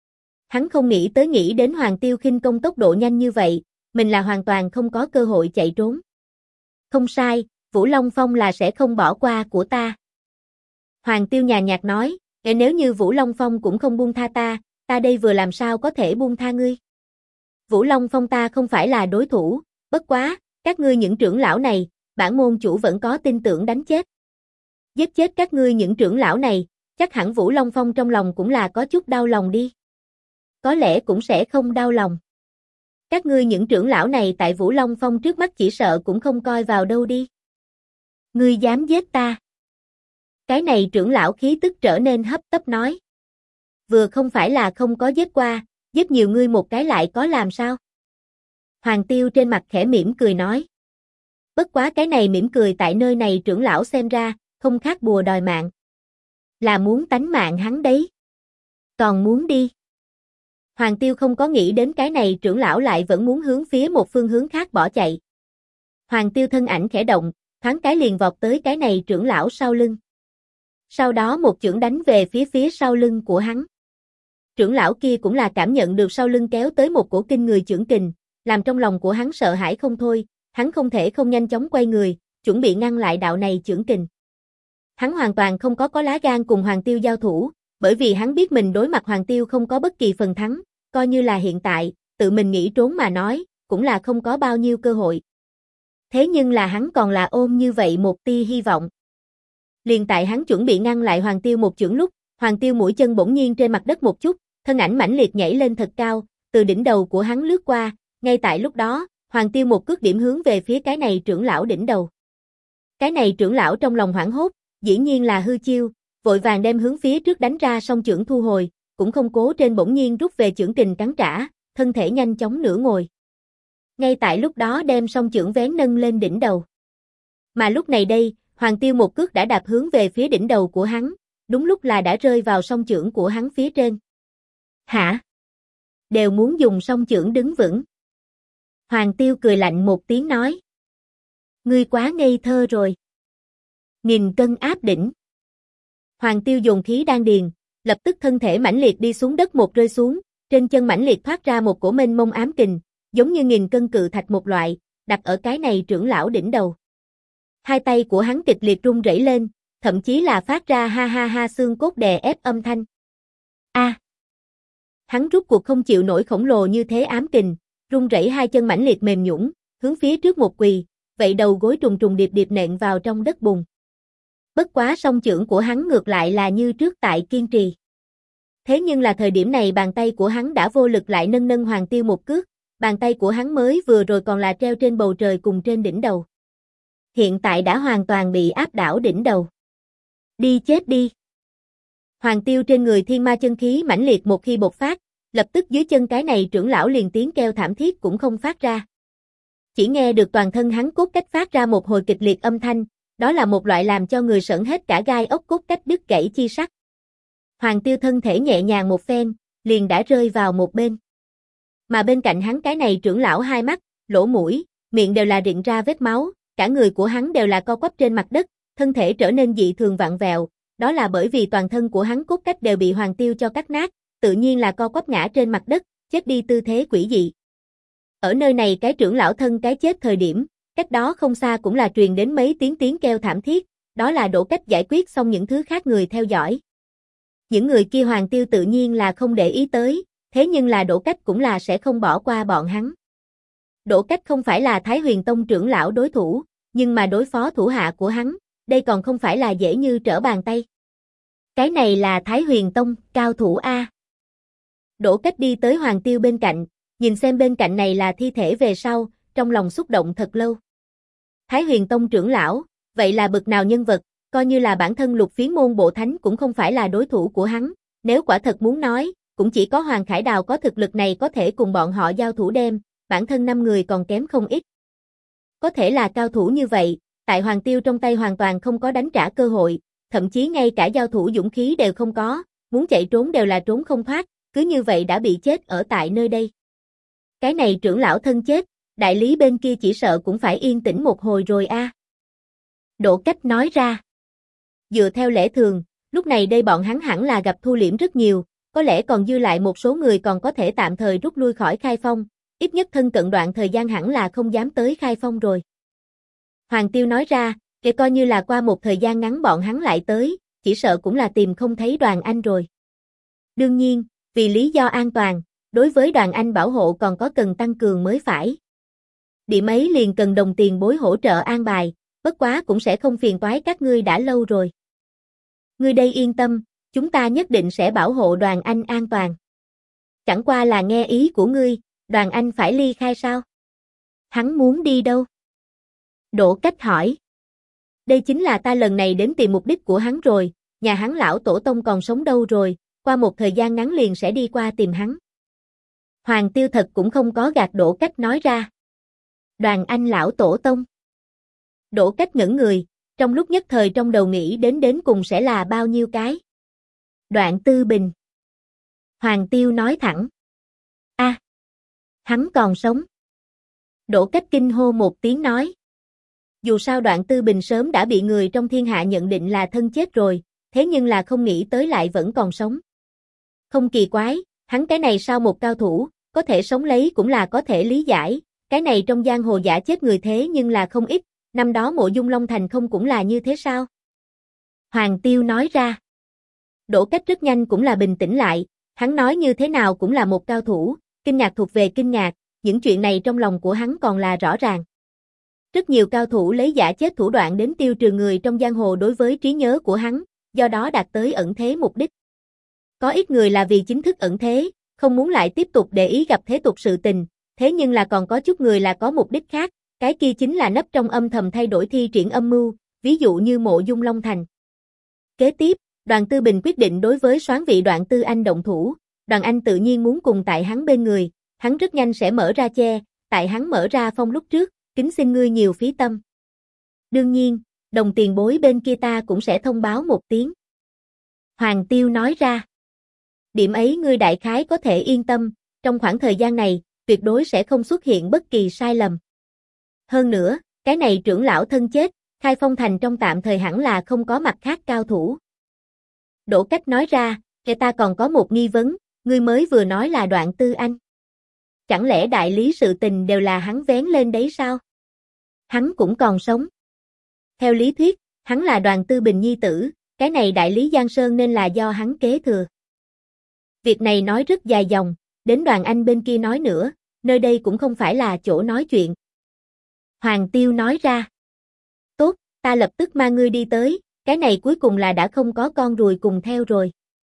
Speaker 1: Hắn không nghĩ đến Hoàng Tiêu khinh công tốc độ nhanh như vậy, mình là hoàn toàn không có cơ hội chạy trốn. Không sai, Vũ Long Phong là sẽ không bỏ qua của ta. Hoàng Tiêu nhàn nhạt nói, nếu như Vũ Long Phong cũng không buông tha ta đây vừa làm sao có thể buông tha ngươi. Vũ Long Phong ta không phải là đối thủ, bất quá, các ngươi những trưởng lão này, bản môn chủ vẫn có tin tưởng đánh chết. Giết chết các ngươi những trưởng lão này, chắc hẳn Vũ Long Phong trong lòng cũng là có chút đau lòng đi. Có lẽ cũng sẽ không đau lòng. Các ngươi những trưởng lão này tại Vũ Long Phong trước mắt chỉ sợ cũng không coi vào đâu đi. Ngươi dám giết ta. Cái này trưởng lão khí tức trở nên hấp tấp nói. Vừa không phải là không có giết qua, giết nhiều ngươi một cái lại có làm sao? Hoàng Tiêu trên mặt khẽ mỉm cười nói. Bất quá cái này mỉm cười tại nơi này trưởng lão xem ra, không khác bùa đòi mạng. Là muốn tánh mạng hắn đấy. Còn muốn đi. Hoàng Tiêu không có nghĩ đến cái này trưởng lão lại vẫn muốn hướng phía một phương hướng khác bỏ chạy. Hoàng Tiêu thân ảnh khẽ động, thoáng cái liền vọt tới cái này trưởng lão sau lưng. Sau đó một chưởng đánh về phía sau lưng của hắn. Trưởng lão kia cũng là cảm nhận được sau lưng kéo tới một cổ kinh người chưởng kình, làm trong lòng của hắn sợ hãi không thôi, hắn không thể không nhanh chóng quay người, chuẩn bị ngăn lại đạo này chưởng kình. Hắn hoàn toàn không có lá gan cùng Hoàng Tiêu giao thủ, bởi vì hắn biết mình đối mặt Hoàng Tiêu không có bất kỳ phần thắng, coi như là hiện tại, tự mình nghĩ trốn mà nói, cũng là không có bao nhiêu cơ hội. Thế nhưng là hắn còn là ôm như vậy một tia hy vọng. Liền tại hắn chuẩn bị ngăn lại Hoàng Tiêu một chưởng lúc, Hoàng Tiêu mũi chân bỗng nhiên trên mặt đất một chút, thân ảnh mãnh liệt nhảy lên thật cao, từ đỉnh đầu của hắn lướt qua, ngay tại lúc đó, Hoàng Tiêu một cước điểm hướng về phía cái này trưởng lão đỉnh đầu. Cái này trưởng lão trong lòng hoảng hốt, dĩ nhiên là hư chiêu, vội vàng đem hướng phía trước đánh ra song chưởng thu hồi, cũng không cố trên bỗng nhiên rút về chưởng kình cắn trả, thân thể nhanh chóng nửa ngồi. Ngay tại lúc đó đem song chưởng vén nâng lên đỉnh đầu. Mà lúc này đây, Hoàng Tiêu một cước đã đạp hướng về phía đỉnh đầu của hắn, đúng lúc là đã rơi vào song chưởng của hắn phía trên. Hả? Đều muốn dùng song chưởng đứng vững. Hoàng Tiêu cười lạnh một tiếng nói. Ngươi quá ngây thơ rồi. 1000 cân áp đỉnh. Hoàng Tiêu dồn khí đan điền, lập tức thân thể mãnh liệt đi xuống đất một rơi xuống, trên chân mãnh liệt thoát ra một cổ mênh mông ám kình, giống như 1000 cân cự thạch một loại, đặt ở cái này trưởng lão đỉnh đầu. Hai tay của hắn kịch liệt rung rẩy lên, thậm chí là phát ra ha ha ha xương cốt đè ép âm thanh. A. Hắn rút cuộc không chịu nổi khổng lồ như thế ám kình, run rẩy hai chân mãnh liệt mềm nhũn, hướng phía trước một quỳ, vậy đầu gối trùng trùng điệp điệp nện vào trong đất bùn. Bất quá song chưởng của hắn ngược lại là như trước tại kiên trì. Thế nhưng là thời điểm này bàn tay của hắn đã vô lực lại nâng nâng Hoàng Tiêu một cước, bàn tay của hắn mới vừa rồi còn là treo trên bầu trời cùng trên đỉnh đầu. Hiện tại đã hoàn toàn bị áp đảo đỉnh đầu. Đi chết đi. Hoàng Tiêu trên người thiên ma chân khí mãnh liệt một khi bộc phát, lập tức dưới chân cái này trưởng lão liền tiếng kêu thảm thiết cũng không phát ra. Chỉ nghe được toàn thân hắn cốt cách phát ra một hồi kịch liệt âm thanh, đó là một loại làm cho người sởn hết cả gai ốc cốt cách đứt gãy chi sắc. Hoàng Tiêu thân thể nhẹ nhàng một phen, liền đã rơi vào một bên. Mà bên cạnh hắn cái này trưởng lão hai mắt, lỗ mũi, miệng đều là rịn ra vết máu, cả người của hắn đều là co quắp trên mặt đất, thân thể trở nên dị thường vặn vẹo, đó là bởi vì toàn thân của hắn cốt cách đều bị Hoàng Tiêu cho cắt nát, tự nhiên là co quắp ngã trên mặt đất, chết đi tư thế quỷ dị. Ở nơi này cái trưởng lão thân cái chết thời điểm, cách đó không xa cũng là truyền đến mấy tiếng kêu thảm thiết, đó là Đỗ Cách giải quyết xong những thứ khác người theo dõi. Những người kia Hoàng Tiêu tự nhiên là không để ý tới, thế nhưng là Đỗ Cách cũng là sẽ không bỏ qua bọn hắn. Đỗ Cách không phải là Thái Huyền Tông trưởng lão đối thủ, nhưng mà đối phó thủ hạ của hắn, đây còn không phải là dễ như trở bàn tay. Cái này là Thái Huyền Tông, cao thủ A. Đỗ Cách đi tới Hoàng Tiêu bên cạnh, nhìn xem bên cạnh này là thi thể về sau, trong lòng xúc động thật lâu. Thái Huyền Tông trưởng lão, vậy là bực nào nhân vật, coi như là bản thân Lục Phiến môn bộ thánh cũng không phải là đối thủ của hắn, nếu quả thật muốn nói, cũng chỉ có Hoàng Khải Đào có thực lực này có thể cùng bọn họ giao thủ đem, bản thân 5 người còn kém không ít. Có thể là cao thủ như vậy, tại Hoàng Tiêu trong tay hoàn toàn không có đánh trả cơ hội, thậm chí ngay cả giao thủ dũng khí đều không có, muốn chạy trốn đều là trốn không thoát, cứ như vậy đã bị chết ở tại nơi đây. Cái này trưởng lão thân chết, đại lý bên kia chỉ sợ cũng phải yên tĩnh một hồi rồi a. Đỗ Cách nói ra. Dựa theo lẽ thường, lúc này đây bọn hắn hẳn là gặp thu liễm rất nhiều, có lẽ còn dư lại một số người còn có thể tạm thời rút lui khỏi Khai Phong, ít nhất thân cận đoạn thời gian hẳn là không dám tới Khai Phong rồi. Hoàng Tiêu nói ra, kể coi như là qua một thời gian ngắn bọn hắn lại tới, chỉ sợ cũng là tìm không thấy Đoàn Anh rồi. Đương nhiên, vì lý do an toàn, đối với Đoàn Anh bảo hộ còn có cần tăng cường mới phải. Điểm ấy liền cần đồng tiền bối hỗ trợ an bài, bất quá cũng sẽ không phiền toái các ngươi đã lâu rồi. Ngươi đây yên tâm, chúng ta nhất định sẽ bảo hộ Đoàn Anh an toàn. Chẳng qua là nghe ý của ngươi, Đoàn Anh phải ly khai sao? Hắn muốn đi đâu? Đỗ Cách hỏi. Đây chính là ta lần này đến tìm mục đích của hắn rồi, nhà hắn lão tổ tông còn sống đâu rồi, qua một thời gian ngắn liền sẽ đi qua tìm hắn. Hoàng Tiêu thật cũng không có gạt Đỗ Cách nói ra. Đoàn Anh lão tổ tông. Đỗ Cách ngẩn người, trong lúc nhất thời trong đầu nghĩ đến cùng sẽ là bao nhiêu cái. Đoạn Tư Bình. Hoàng Tiêu nói thẳng. A, hắn còn sống. Đỗ Cách kinh hô một tiếng nói. Dù sao Đoạn Tư Bình sớm đã bị người trong thiên hạ nhận định là thân chết rồi, thế nhưng là không nghĩ tới lại vẫn còn sống. Không kỳ quái, hắn cái này sao một cao thủ, có thể sống lấy cũng là có thể lý giải, cái này trong giang hồ giả chết người thế nhưng là không ít, năm đó Mộ Dung Long Thành không cũng là như thế sao? Hoàng Tiêu nói ra. Đỗ Cách rất nhanh cũng là bình tĩnh lại, hắn nói như thế nào cũng là một cao thủ, kinh ngạc thuộc về kinh ngạc, những chuyện này trong lòng của hắn còn là rõ ràng. Rất nhiều cao thủ lấy giả chết thủ đoạn đến tiêu trừ người trong giang hồ đối với trí nhớ của hắn, do đó đạt tới ẩn thế mục đích. Có ít người là vì chính thức ẩn thế, không muốn lại tiếp tục để ý gặp thế tục sự tình, thế nhưng là còn có chút người là có mục đích khác, cái kia chính là nấp trong âm thầm thay đổi thi triển âm mưu, ví dụ như Mộ Dung Long Thành. Kế tiếp, Đoàn Tư Bình quyết định đối với soán vị Đoạn Tư Anh động thủ, Đoàn Anh tự nhiên muốn cùng tại hắn bên người, hắn rất nhanh sẽ mở ra che, tại hắn mở ra phong lúc trước, kính xin ngươi nhiều phí tâm. Đương nhiên, đồng tiền bối bên kia ta cũng sẽ thông báo một tiếng. Hoàng Tiêu nói ra. Điểm ấy ngươi đại khái có thể yên tâm, trong khoảng thời gian này, tuyệt đối sẽ không xuất hiện bất kỳ sai lầm. Hơn nữa, cái này trưởng lão thân chết, Khai Phong Thành trong tạm thời hẳn là không có mặt khác cao thủ. Đỗ Cách nói ra, kể ta còn có một nghi vấn, ngươi mới vừa nói là Đoạn Tư Anh. Chẳng lẽ đại lý sự tình đều là hắn vén lên đấy sao? Hắn cũng còn sống. Theo lý thuyết, hắn là Đoàn Tư Bình nhi tử, cái này đại lý Giang Sơn nên là do hắn kế thừa. Việc này nói rất dài dòng, đến Đoàn Anh bên kia nói nữa, nơi đây cũng không phải là chỗ nói chuyện. Hoàng Tiêu nói ra. Tốt, ta lập tức mang ngươi đi tới, cái này cuối cùng là đã không có con ruồi cùng theo rồi.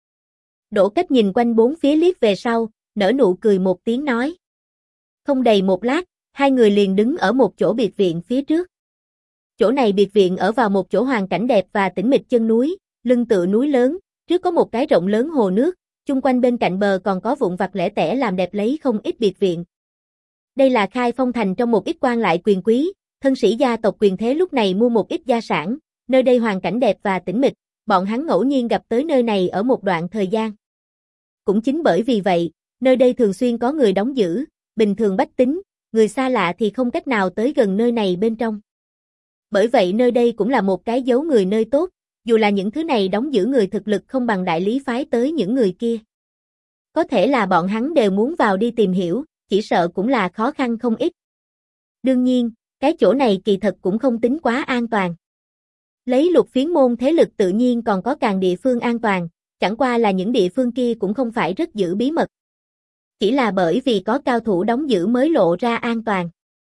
Speaker 1: Đỗ Cách nhìn quanh bốn phía liếc về sau, nở nụ cười một tiếng nói. Không đầy một lát, hai người liền đứng ở một chỗ biệt viện phía trước. Chỗ này biệt viện ở vào một chỗ hoàn cảnh đẹp và tĩnh mịch chân núi, lưng tựa núi lớn, trước có một cái rộng lớn hồ nước, chung quanh bên cạnh bờ còn có vụn vặt lẻ tẻ làm đẹp lấy không ít biệt viện. Đây là Khai Phong thành trong một ít quan lại quyền quý, thân sĩ gia tộc quyền thế lúc này mua một ít gia sản, nơi đây hoàn cảnh đẹp và tĩnh mịch, bọn hắn ngẫu nhiên gặp tới nơi này ở một đoạn thời gian. Cũng chính bởi vì vậy, nơi đây thường xuyên có người đóng giữ, bình thường bách tính, người xa lạ thì không cách nào tới gần nơi này bên trong. Bởi vậy nơi đây cũng là một cái dấu người nơi tốt, dù là những thứ này đóng giữ người thực lực không bằng đại lý phái tới những người kia. Có thể là bọn hắn đều muốn vào đi tìm hiểu, chỉ sợ cũng là khó khăn không ít. Đương nhiên, cái chỗ này kỳ thật cũng không tính quá an toàn. Lấy Lục Phiến môn thế lực tự nhiên còn có càng địa phương an toàn, chẳng qua là những địa phương kia cũng không phải rất giữ bí mật. Chỉ là bởi vì có cao thủ đóng giữ mới lộ ra an toàn.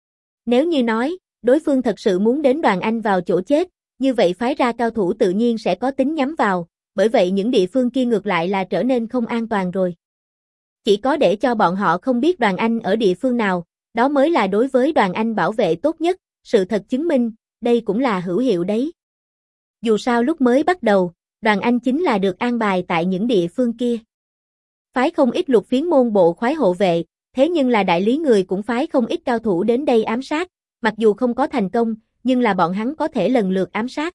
Speaker 1: Nếu như nói, đối phương thật sự muốn đến Đoàn Anh vào chỗ chết, như vậy phái ra cao thủ tự nhiên sẽ có tính nhắm vào, bởi vậy những địa phương kia ngược lại là trở nên không an toàn rồi. Chỉ có để cho bọn họ không biết Đoàn Anh ở địa phương nào, đó mới là đối với Đoàn Anh bảo vệ tốt nhất, sự thật chứng minh, đây cũng là hữu hiệu đấy. Dù sao lúc mới bắt đầu, Đoàn Anh chính là được an bài tại những địa phương kia. Phái không ít Lục Phiến môn bộ khoái hộ vệ, thế nhưng là đại lý người cũng phái không ít cao thủ đến đây ám sát, mặc dù không có thành công, nhưng là bọn hắn có thể lần lượt ám sát.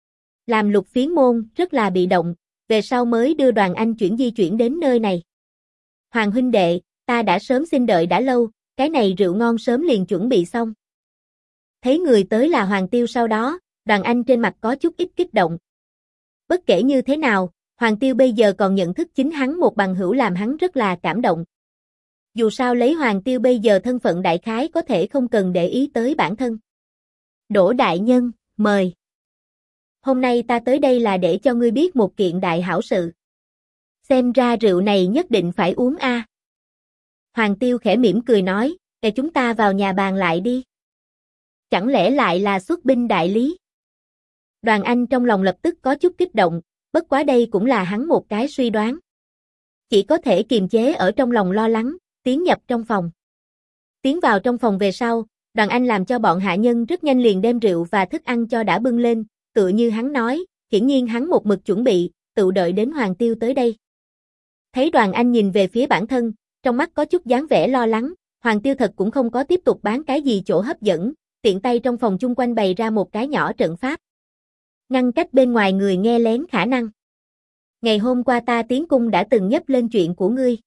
Speaker 1: Làm Lục Phiến môn rất là bị động, về sau mới đưa Đoàn Anh di chuyển đến nơi này. Hoàng huynh đệ, ta đã sớm xin đợi đã lâu, cái này rượu ngon sớm liền chuẩn bị xong. Thấy người tới là Hoàng Tiêu sau đó, Đoàn Anh trên mặt có chút ít kích động. Bất kể như thế nào, Hoàng Tiêu bây giờ còn nhận thức chính hắn một bằng hữu làm hắn rất là cảm động. Dù sao lấy Hoàng Tiêu bây giờ thân phận đại khái có thể không cần để ý tới bản thân. Đỗ đại nhân, mời. Hôm nay ta tới đây là để cho ngươi biết một kiện đại hảo sự. Xem ra rượu này nhất định phải uống a. Hoàng Tiêu khẽ mỉm cười nói, để chúng ta vào nhà bàn lại đi. Chẳng lẽ lại là xuất binh đại lý? Đoàn Anh trong lòng lập tức có chút kích động, bất quá đây cũng là hắn một cái suy đoán. Chỉ có thể kiềm chế ở trong lòng lo lắng, tiến nhập trong phòng. Tiến vào trong phòng về sau, Đoàn Anh làm cho bọn hạ nhân rất nhanh liền đem rượu và thức ăn cho đã bưng lên, tựa như hắn nói, hiển nhiên hắn một mực chuẩn bị, tự đợi đến Hoàng Tiêu tới đây. Thấy Đoàn Anh nhìn về phía bản thân, trong mắt có chút dáng vẻ lo lắng, Hoàng Tiêu thật cũng không có tiếp tục bán cái gì chỗ hấp dẫn, tiện tay trong phòng chung quanh bày ra một cái nhỏ trận pháp. Ngăn cách bên ngoài người nghe lén khả năng. Ngày hôm qua ta tiến cung đã từng nhắc lên chuyện của ngươi.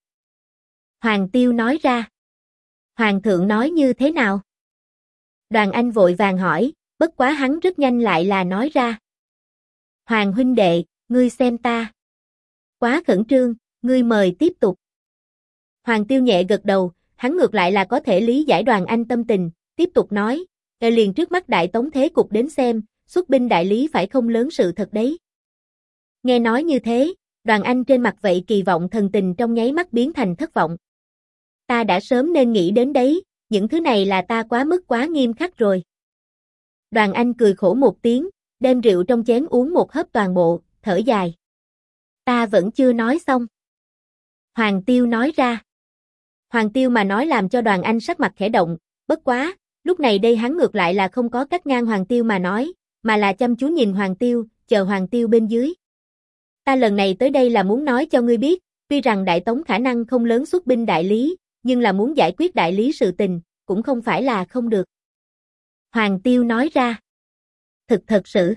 Speaker 1: Hoàng Tiêu nói ra. Hoàng thượng nói như thế nào? Đoàn Anh vội vàng hỏi, bất quá hắn rất nhanh lại là nói ra. Hoàng huynh đệ, ngươi xem ta. Quá khẩn trương, ngươi mời tiếp tục. Hoàng Tiêu nhẹ gật đầu, hắn ngược lại là có thể lý giải Đoàn Anh tâm tình, tiếp tục nói, liền trước mắt Đại Tống thế cục đến xem, xuất binh đại lý phải không lớn sự thật đấy. Nghe nói như thế, Đoàn Anh trên mặt vậy kỳ vọng thần tình trong nháy mắt biến thành thất vọng. Ta đã sớm nên nghĩ đến đấy, những thứ này là ta quá mức quá nghiêm khắc rồi. Đoàn Anh cười khổ một tiếng, đem rượu trong chén uống một hớp toàn bộ, thở dài. Ta vẫn chưa nói xong. Hoàng Tiêu nói ra. Hoàng Tiêu mà nói làm cho Đoàn Anh sắc mặt khẽ động, bất quá, lúc này đây hắn ngược lại là không có cắt ngang Hoàng Tiêu mà nói, mà là chăm chú nhìn Hoàng Tiêu, chờ Hoàng Tiêu bên dưới. Ta lần này tới đây là muốn nói cho ngươi biết, tuy rằng Đại Tống khả năng không lớn xuất binh đại lý, nhưng là muốn giải quyết đại lý sự tình, cũng không phải là không được. Hoàng Tiêu nói ra. Thật sự.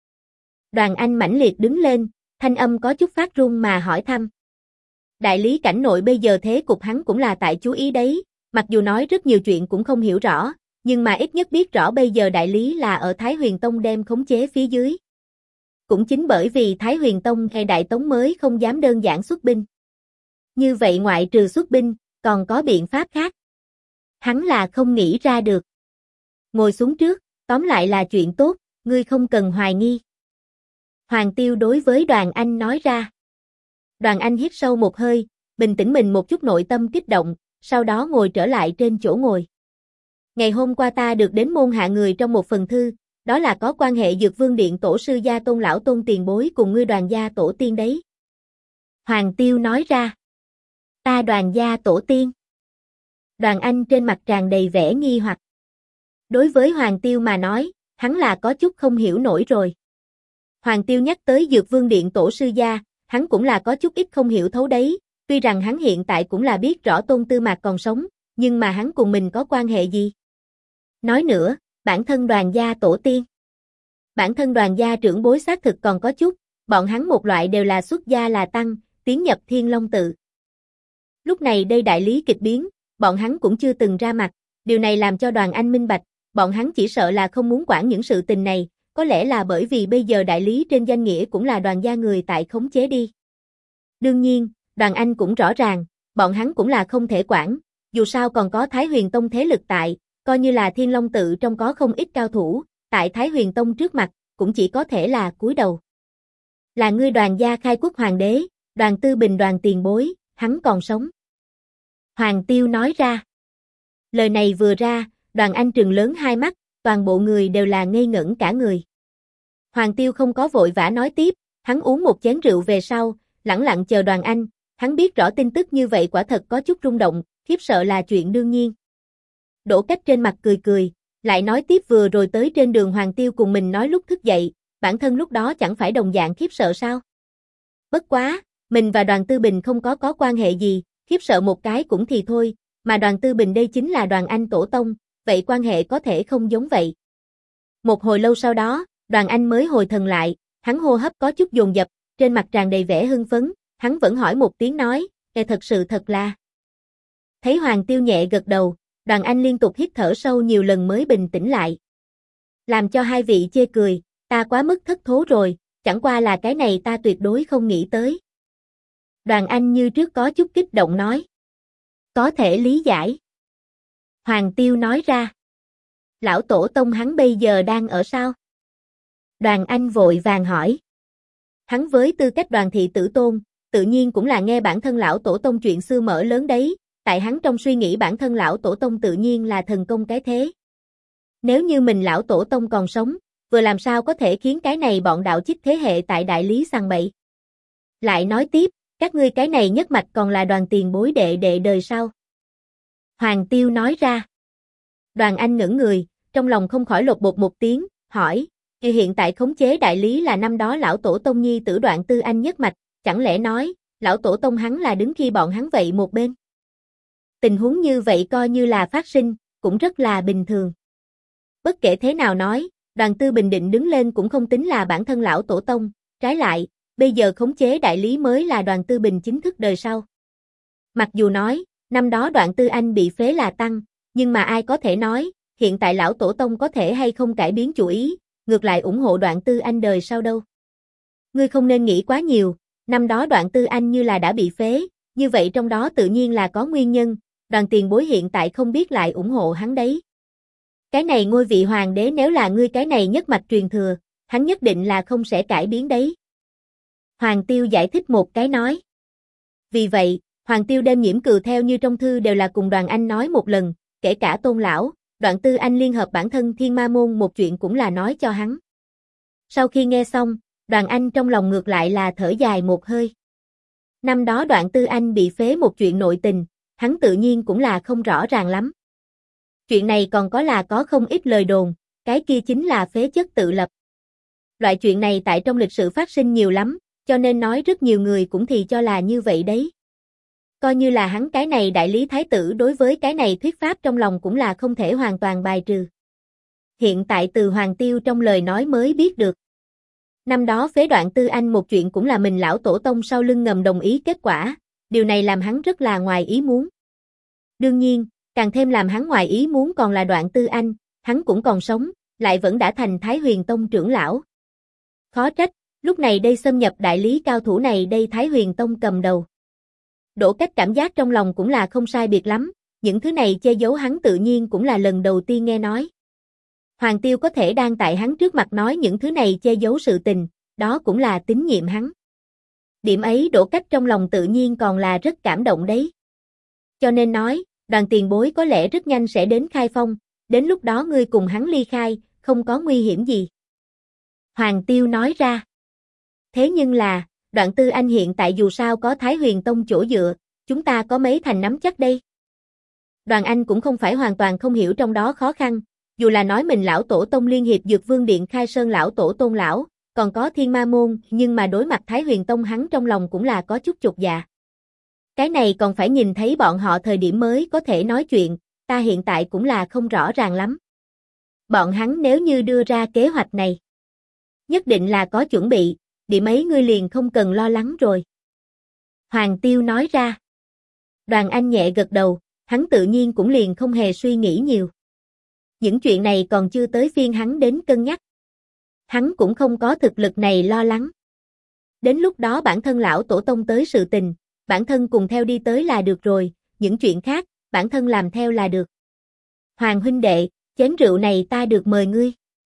Speaker 1: Đoàn Anh mãnh liệt đứng lên, thanh âm có chút phát run mà hỏi thăm. Đại lý cảnh nội bây giờ thế cục hắn cũng là tại chú ý đấy, mặc dù nói rất nhiều chuyện cũng không hiểu rõ, nhưng mà ít nhất biết rõ bây giờ đại lý là ở Thái Huyền Tông đem khống chế phía dưới. Cũng chính bởi vì Thái Huyền Tông hay Đại Tống mới không dám đơn giản xuất binh. Như vậy ngoại trừ xuất binh, còn có biện pháp khác. Hắn là không nghĩ ra được. Ngồi xuống trước, tóm lại là chuyện tốt, ngươi không cần hoài nghi. Hoàng Tiêu đối với Đoàn Anh nói ra. Đoàn Anh hít sâu một hơi, bình tĩnh mình một chút nội tâm kích động, sau đó ngồi trở lại trên chỗ ngồi. Ngày hôm qua ta được đến môn hạ người trong một phần thư, đó là có quan hệ Dược Vương Điện tổ sư gia Tôn lão Tôn tiền bối cùng ngươi Đoàn gia tổ tiên đấy. Hoàng Tiêu nói ra. Ta Đoàn gia tổ tiên. Đoàn Anh trên mặt tràn đầy vẻ nghi hoặc. Đối với Hoàng Tiêu mà nói, hắn là có chút không hiểu nổi rồi. Hoàng Tiêu nhắc tới Dược Vương Điện tổ sư gia, hắn cũng là có chút ít không hiểu thấu đấy, tuy rằng hắn hiện tại cũng là biết rõ Tôn Tư Mạc còn sống, nhưng mà hắn cùng mình có quan hệ gì? Nói nữa, bản thân Đoàn gia tổ tiên. Bản thân Đoàn gia trưởng bối xác thực còn có chút, bọn hắn một loại đều là xuất gia là tăng, tiến nhập Thiên Long tự. Lúc này đây đại lý kịch biến, bọn hắn cũng chưa từng ra mặt, điều này làm cho Đoàn Anh minh bạch, bọn hắn chỉ sợ là không muốn quản những sự tình này, có lẽ là bởi vì bây giờ đại lý trên danh nghĩa cũng là Đoàn gia người tại khống chế đi. Đương nhiên, Đoàn Anh cũng rõ ràng, bọn hắn cũng là không thể quản, dù sao còn có Thái Huyền Tông thế lực tại, coi như là Thiên Long tự trong có không ít cao thủ, tại Thái Huyền Tông trước mặt, cũng chỉ có thể là cúi đầu. Là ngươi Đoàn gia khai quốc hoàng đế, Đoàn Tư Bình Đoàn tiền bối, hắn còn sống. Hoàng Tiêu nói ra. Lời này vừa ra, Đoàn Anh trừng lớn hai mắt, toàn bộ người đều là ngây ngẩn cả người. Hoàng Tiêu không có vội vã nói tiếp, hắn uống một chén rượu về sau, lẳng lặng chờ Đoàn Anh, hắn biết rõ tin tức như vậy quả thật có chút rung động, khiếp sợ là chuyện đương nhiên. Đỗ Cách trên mặt cười cười, lại nói tiếp vừa rồi tới trên đường Hoàng Tiêu cùng mình nói lúc thức dậy, bản thân lúc đó chẳng phải đồng dạng khiếp sợ sao? Bất quá, mình và Đoàn Tư Bình không có quan hệ gì, khiếp sợ một cái cũng thì thôi, mà Đoàn Tư Bình đây chính là Đoàn Anh tổ tông, vậy quan hệ có thể không giống vậy. Một hồi lâu sau đó, Đoàn Anh mới hồi thần lại, hắn hô hấp có chút dồn dập, trên mặt tràn đầy vẻ hưng phấn, hắn vẫn hỏi một tiếng nói, thật sự thật là. Thấy Hoàng Tiêu nhẹ gật đầu, Đoàn Anh liên tục hít thở sâu nhiều lần mới bình tĩnh lại. Làm cho hai vị chê cười, ta quá mức thất thố rồi, chẳng qua là cái này ta tuyệt đối không nghĩ tới. Đoàn Anh như trước có chút kích động nói. Có thể lý giải. Hoàng Tiêu nói ra. Lão tổ tông hắn bây giờ đang ở sao? Đoàn Anh vội vàng hỏi. Hắn với tư cách Đoàn thị tử tôn, tự nhiên cũng là nghe bản thân lão tổ tông chuyện xưa mở lớn đấy, tại hắn trong suy nghĩ bản thân lão tổ tông tự nhiên là thần công cái thế. Nếu như mình lão tổ tông còn sống, vừa làm sao có thể khiến cái này bọn đạo chích thế hệ tại đại lý sằng bậy. Lại nói tiếp, các ngươi cái này nhất mạch còn là Đoàn tiền bối đệ đệ đời sau. Hoàng Tiêu nói ra. Đoàn Anh ngẩn người, trong lòng không khỏi lột bột một tiếng, hỏi, hiện tại khống chế đại lý là năm đó lão tổ tông nhi tử Đoạn Tư Anh nhất mạch, chẳng lẽ nói, lão tổ tông hắn là đứng khi bọn hắn vậy một bên. Tình huống như vậy coi như là phát sinh, cũng rất là bình thường. Bất kể thế nào nói, Đoàn Tư Bình định đứng lên cũng không tính là bản thân lão tổ tông, trái lại, bây giờ khống chế đại lý mới là Đoàn Tư Bình chính thức đời sau. Mặc dù nói, năm đó Đoạn Tư Anh bị phế là tăng, nhưng mà ai có thể nói, hiện tại lão tổ tông có thể hay không cải biến chủ ý, ngược lại ủng hộ Đoạn Tư Anh đời sau đâu. Ngươi không nên nghĩ quá nhiều, năm đó Đoạn Tư Anh như là đã bị phế, như vậy trong đó tự nhiên là có nguyên nhân, Đoàn tiền bối hiện tại không biết lại ủng hộ hắn đấy. Cái này ngôi vị hoàng đế nếu là ngươi cái này nhất mạch truyền thừa, hắn nhất định là không sẽ cải biến đấy. Hoàng Tiêu giải thích một cái nói. Vì vậy, Hoàng Tiêu đem nhiễm cừ theo như trong thư đều là cùng Đoàn Anh nói một lần, kể cả Tôn lão, Đoạn Tư Anh liên hợp bản thân Thiên Ma môn một chuyện cũng là nói cho hắn. Sau khi nghe xong, Đoàn Anh trong lòng ngược lại là thở dài một hơi. Năm đó Đoạn Tư Anh bị phế một chuyện nội tình, hắn tự nhiên cũng là không rõ ràng lắm. Chuyện này còn có không ít lời đồn, cái kia chính là phế chất tự lập. Loại chuyện này tại trong lịch sử phát sinh nhiều lắm, cho nên nói rất nhiều người cũng thì cho là như vậy đấy. Coi như là hắn cái này đại lý thái tử đối với cái này thuyết pháp trong lòng cũng là không thể hoàn toàn bài trừ. Hiện tại từ Hoàng Tiêu trong lời nói mới biết được. Năm đó phế Đoạn Tư Anh một chuyện cũng là mình lão tổ tông sau lưng ngầm đồng ý kết quả, điều này làm hắn rất là ngoài ý muốn. Đương nhiên, càng thêm làm hắn ngoài ý muốn còn là Đoạn Tư Anh, hắn cũng còn sống, lại vẫn đã thành Thái Huyền Tông trưởng lão. Khó trách, lúc này đây xâm nhập đại lý cao thủ này đây Thái Huyền Tông cầm đầu. Đỗ Cách cảm giác trong lòng cũng là không sai biệt lắm, những thứ này che giấu hắn tự nhiên cũng là lần đầu tiên nghe nói. Hoàng Tiêu có thể đang tại hắn trước mặt nói những thứ này che giấu sự tình, đó cũng là tín nhiệm hắn. Điểm ấy Đỗ Cách trong lòng tự nhiên còn là rất cảm động đấy. Cho nên nói, Đoàn tiền bối có lẽ rất nhanh sẽ đến khai phong, đến lúc đó ngươi cùng hắn ly khai, không có nguy hiểm gì. Hoàng Tiêu nói ra. Thế nhưng là, Đoạn Tư Anh hiện tại dù sao có Thái Huyền Tông chỗ dựa, chúng ta có mấy thành nắm chắc đây. Đoàn Anh cũng không phải hoàn toàn không hiểu trong đó khó khăn, dù là nói mình lão tổ tông liên hiệp Dược Vương Điện Khai Sơn lão tổ Tôn lão, còn có Thiên Ma môn, nhưng mà đối mặt Thái Huyền Tông hắn trong lòng cũng là có chút chột dạ. Cái này còn phải nhìn thấy bọn họ thời điểm mới có thể nói chuyện, ta hiện tại cũng là không rõ ràng lắm. Bọn hắn nếu như đưa ra kế hoạch này, nhất định là có chuẩn bị, điểm ấy ngươi liền không cần lo lắng rồi. Hoàng Tiêu nói ra. Đoàn Anh nhẹ gật đầu, hắn tự nhiên cũng liền không hề suy nghĩ nhiều. Những chuyện này còn chưa tới phiên hắn đến cân nhắc. Hắn cũng không có thực lực này lo lắng. Đến lúc đó bản thân lão tổ tông tới sự tình, bản thân cùng theo đi tới là được rồi, những chuyện khác, bản thân làm theo là được. Hoàng huynh đệ, chén rượu này ta được mời ngươi.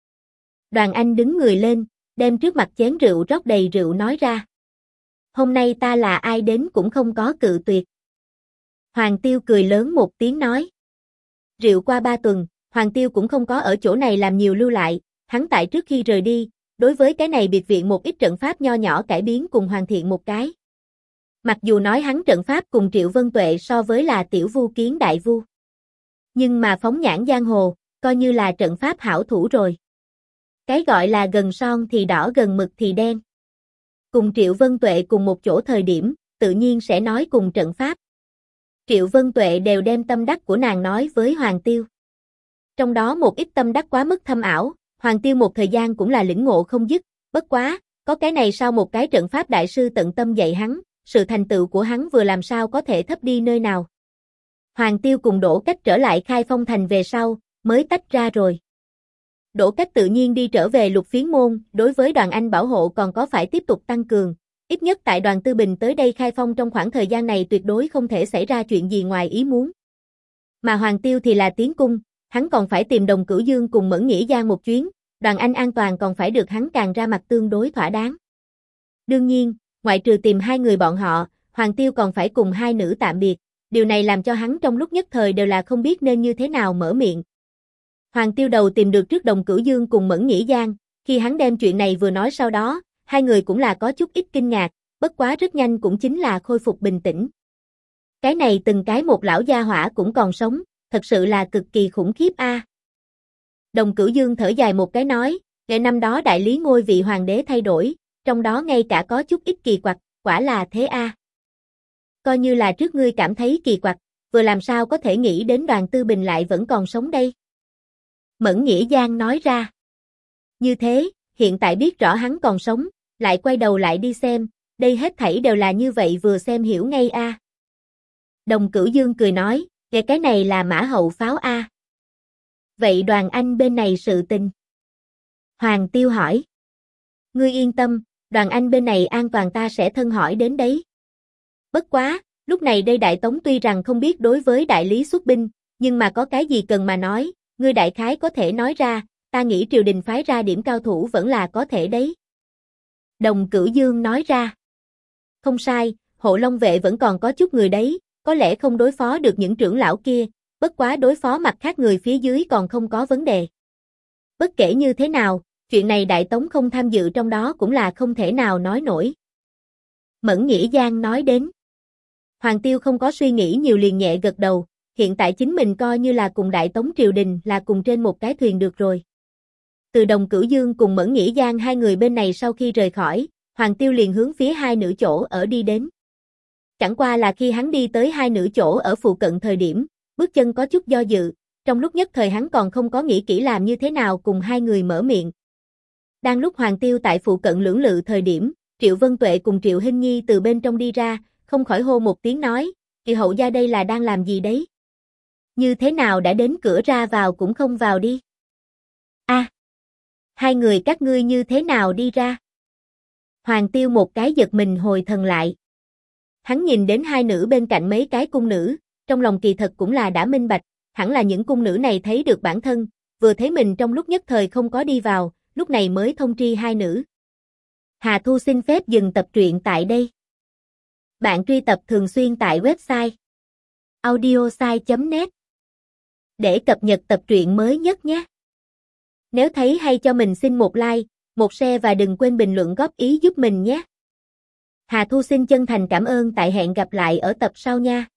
Speaker 1: Đoàn Anh đứng người lên, đem trước mặt chén rượu rót đầy rượu nói ra. Hôm nay ta là ai đến cũng không có cự tuyệt. Hoàng Tiêu cười lớn một tiếng nói. Rượu qua 3 tuần, Hoàng Tiêu cũng không có ở chỗ này làm nhiều lưu lại, hắn tại trước khi rời đi, đối với cái này biệt viện một ít trận pháp nho nhỏ cải biến cùng hoàn thiện một cái. Mặc dù nói hắn trận pháp cùng Triệu Vân Tuệ so với là tiểu vu kiến đại vu. Nhưng mà phóng nhãn giang hồ, coi như là trận pháp hảo thủ rồi. Cái gọi là gần son thì đỏ gần mực thì đen. Cùng Triệu Vân Tuệ cùng một chỗ thời điểm, tự nhiên sẽ nói cùng trận pháp. Triệu Vân Tuệ đều đem tâm đắc của nàng nói với Hoàng Tiêu. Trong đó một ít tâm đắc quá mức thâm ảo, Hoàng Tiêu một thời gian cũng là lĩnh ngộ không dứt, bất quá, có cái này sau một cái trận pháp đại sư tận tâm dạy hắn, sự thành tựu của hắn vừa làm sao có thể thấp đi nơi nào. Hoàng Tiêu cùng Đỗ Cách trở lại Khai Phong Thành về sau, mới tách ra rồi. Đỗ Cách tự nhiên đi trở về Lục Phiến môn, đối với Đoàn Anh bảo hộ còn có phải tiếp tục tăng cường, ít nhất tại Đoàn Tư Bình tới đây khai phong trong khoảng thời gian này tuyệt đối không thể xảy ra chuyện gì ngoài ý muốn. Mà Hoàng Tiêu thì là tiến cung, hắn còn phải tìm Đồng Cửu Dương cùng Mẫn Nghĩa Giang một chuyến, Đoàn Anh an toàn còn phải được hắn càng ra mặt tương đối thỏa đáng. Đương nhiên, ngoại trừ tìm hai người bọn họ, Hoàng Tiêu còn phải cùng hai nữ tạm biệt, điều này làm cho hắn trong lúc nhất thời đều là không biết nên như thế nào mở miệng. Hoàng Tiêu đầu tìm được trước Đồng Cửu Dương cùng Mẫn Nghĩa Giang, khi hắn đem chuyện này vừa nói sau đó, hai người cũng là có chút ít kinh ngạc, bất quá rất nhanh cũng chính là khôi phục bình tĩnh. Cái này từng cái một lão gia hỏa cũng còn sống, thật sự là cực kỳ khủng khiếp a. Đồng Cửu Dương thở dài một cái nói, ngày năm đó đại lý ngôi vị hoàng đế thay đổi, trong đó ngay cả có chút ít kỳ quặc, quả là thế a. Coi như là trước ngươi cảm thấy kỳ quặc, vừa làm sao có thể nghĩ đến Đoàn Tư Bình lại vẫn còn sống đây. Mẫn Nghĩa Giang nói ra. Như thế, hiện tại biết rõ hắn còn sống, lại quay đầu lại đi xem, đây hết thảy đều là như vậy vừa xem hiểu ngay a. Đồng Cửu Dương cười nói, nghe cái này là mã hậu pháo a. Vậy Đoàn Anh bên này sự tình? Hoàng Tiêu hỏi. Ngươi yên tâm, Đoàn Anh bên này an toàn ta sẽ thân hỏi đến đấy. Bất quá, lúc này đây Đại Tống tuy rằng không biết đối với đại lý xuất binh, nhưng mà có cái gì cần mà nói, ngươi đại khái có thể nói ra, ta nghĩ triều đình phái ra điểm cao thủ vẫn là có thể đấy. Đồng Cửu Dương nói ra. Không sai, Hộ Long vệ vẫn còn có chút người đấy, có lẽ không đối phó được những trưởng lão kia, bất quá đối phó mặt khác người phía dưới còn không có vấn đề. Bất kể như thế nào, chuyện này Đại Tống không tham dự trong đó cũng là không thể nào nói nổi. Mẫn Nghĩa Giang nói đến. Hoàng Tiêu không có suy nghĩ nhiều liền nhẹ gật đầu, hiện tại chính mình coi như là cùng Đại Tống triều đình là cùng trên một cái thuyền được rồi. Từ Đồng Cửu Dương cùng Mẫn Nghĩa Giang hai người bên này sau khi rời khỏi, Hoàng Tiêu liền hướng phía hai nữ chỗ ở đi đến. Chẳng qua là khi hắn đi tới hai nữ chỗ ở phụ cận thời điểm, bước chân có chút do dự, trong lúc nhất thời hắn còn không có nghĩ kỹ làm như thế nào cùng hai người mở miệng. Đang lúc Hoàng Tiêu tại phụ cận lưỡng lự thời điểm, Triệu Vân Tuệ cùng Triệu Hinh Nhi từ bên trong đi ra, không khỏi hô một tiếng nói, kỳ hậu gia đây là đang làm gì đấy? Như thế nào đã đến cửa ra vào cũng không vào đi? A, hai người các ngươi như thế nào đi ra? Hoàng Tiêu một cái giật mình hồi thần lại. Hắn nhìn đến hai nữ bên cạnh mấy cái cung nữ, trong lòng kỳ thật cũng là đã minh bạch, hẳn là những cung nữ này thấy được bản thân, vừa thấy mình trong lúc nhất thời không có đi vào, lúc này mới thông tri hai nữ. Hà Thu xin phép dừng tập truyện tại đây. Bạn truy tập thường xuyên tại website audiosai.net để cập nhật tập truyện mới nhất nhé. Nếu thấy hay cho mình xin một like, một share và đừng quên bình luận góp ý giúp mình nhé. Hà Thu xin chân thành cảm ơn, tại hẹn gặp lại ở tập sau nha.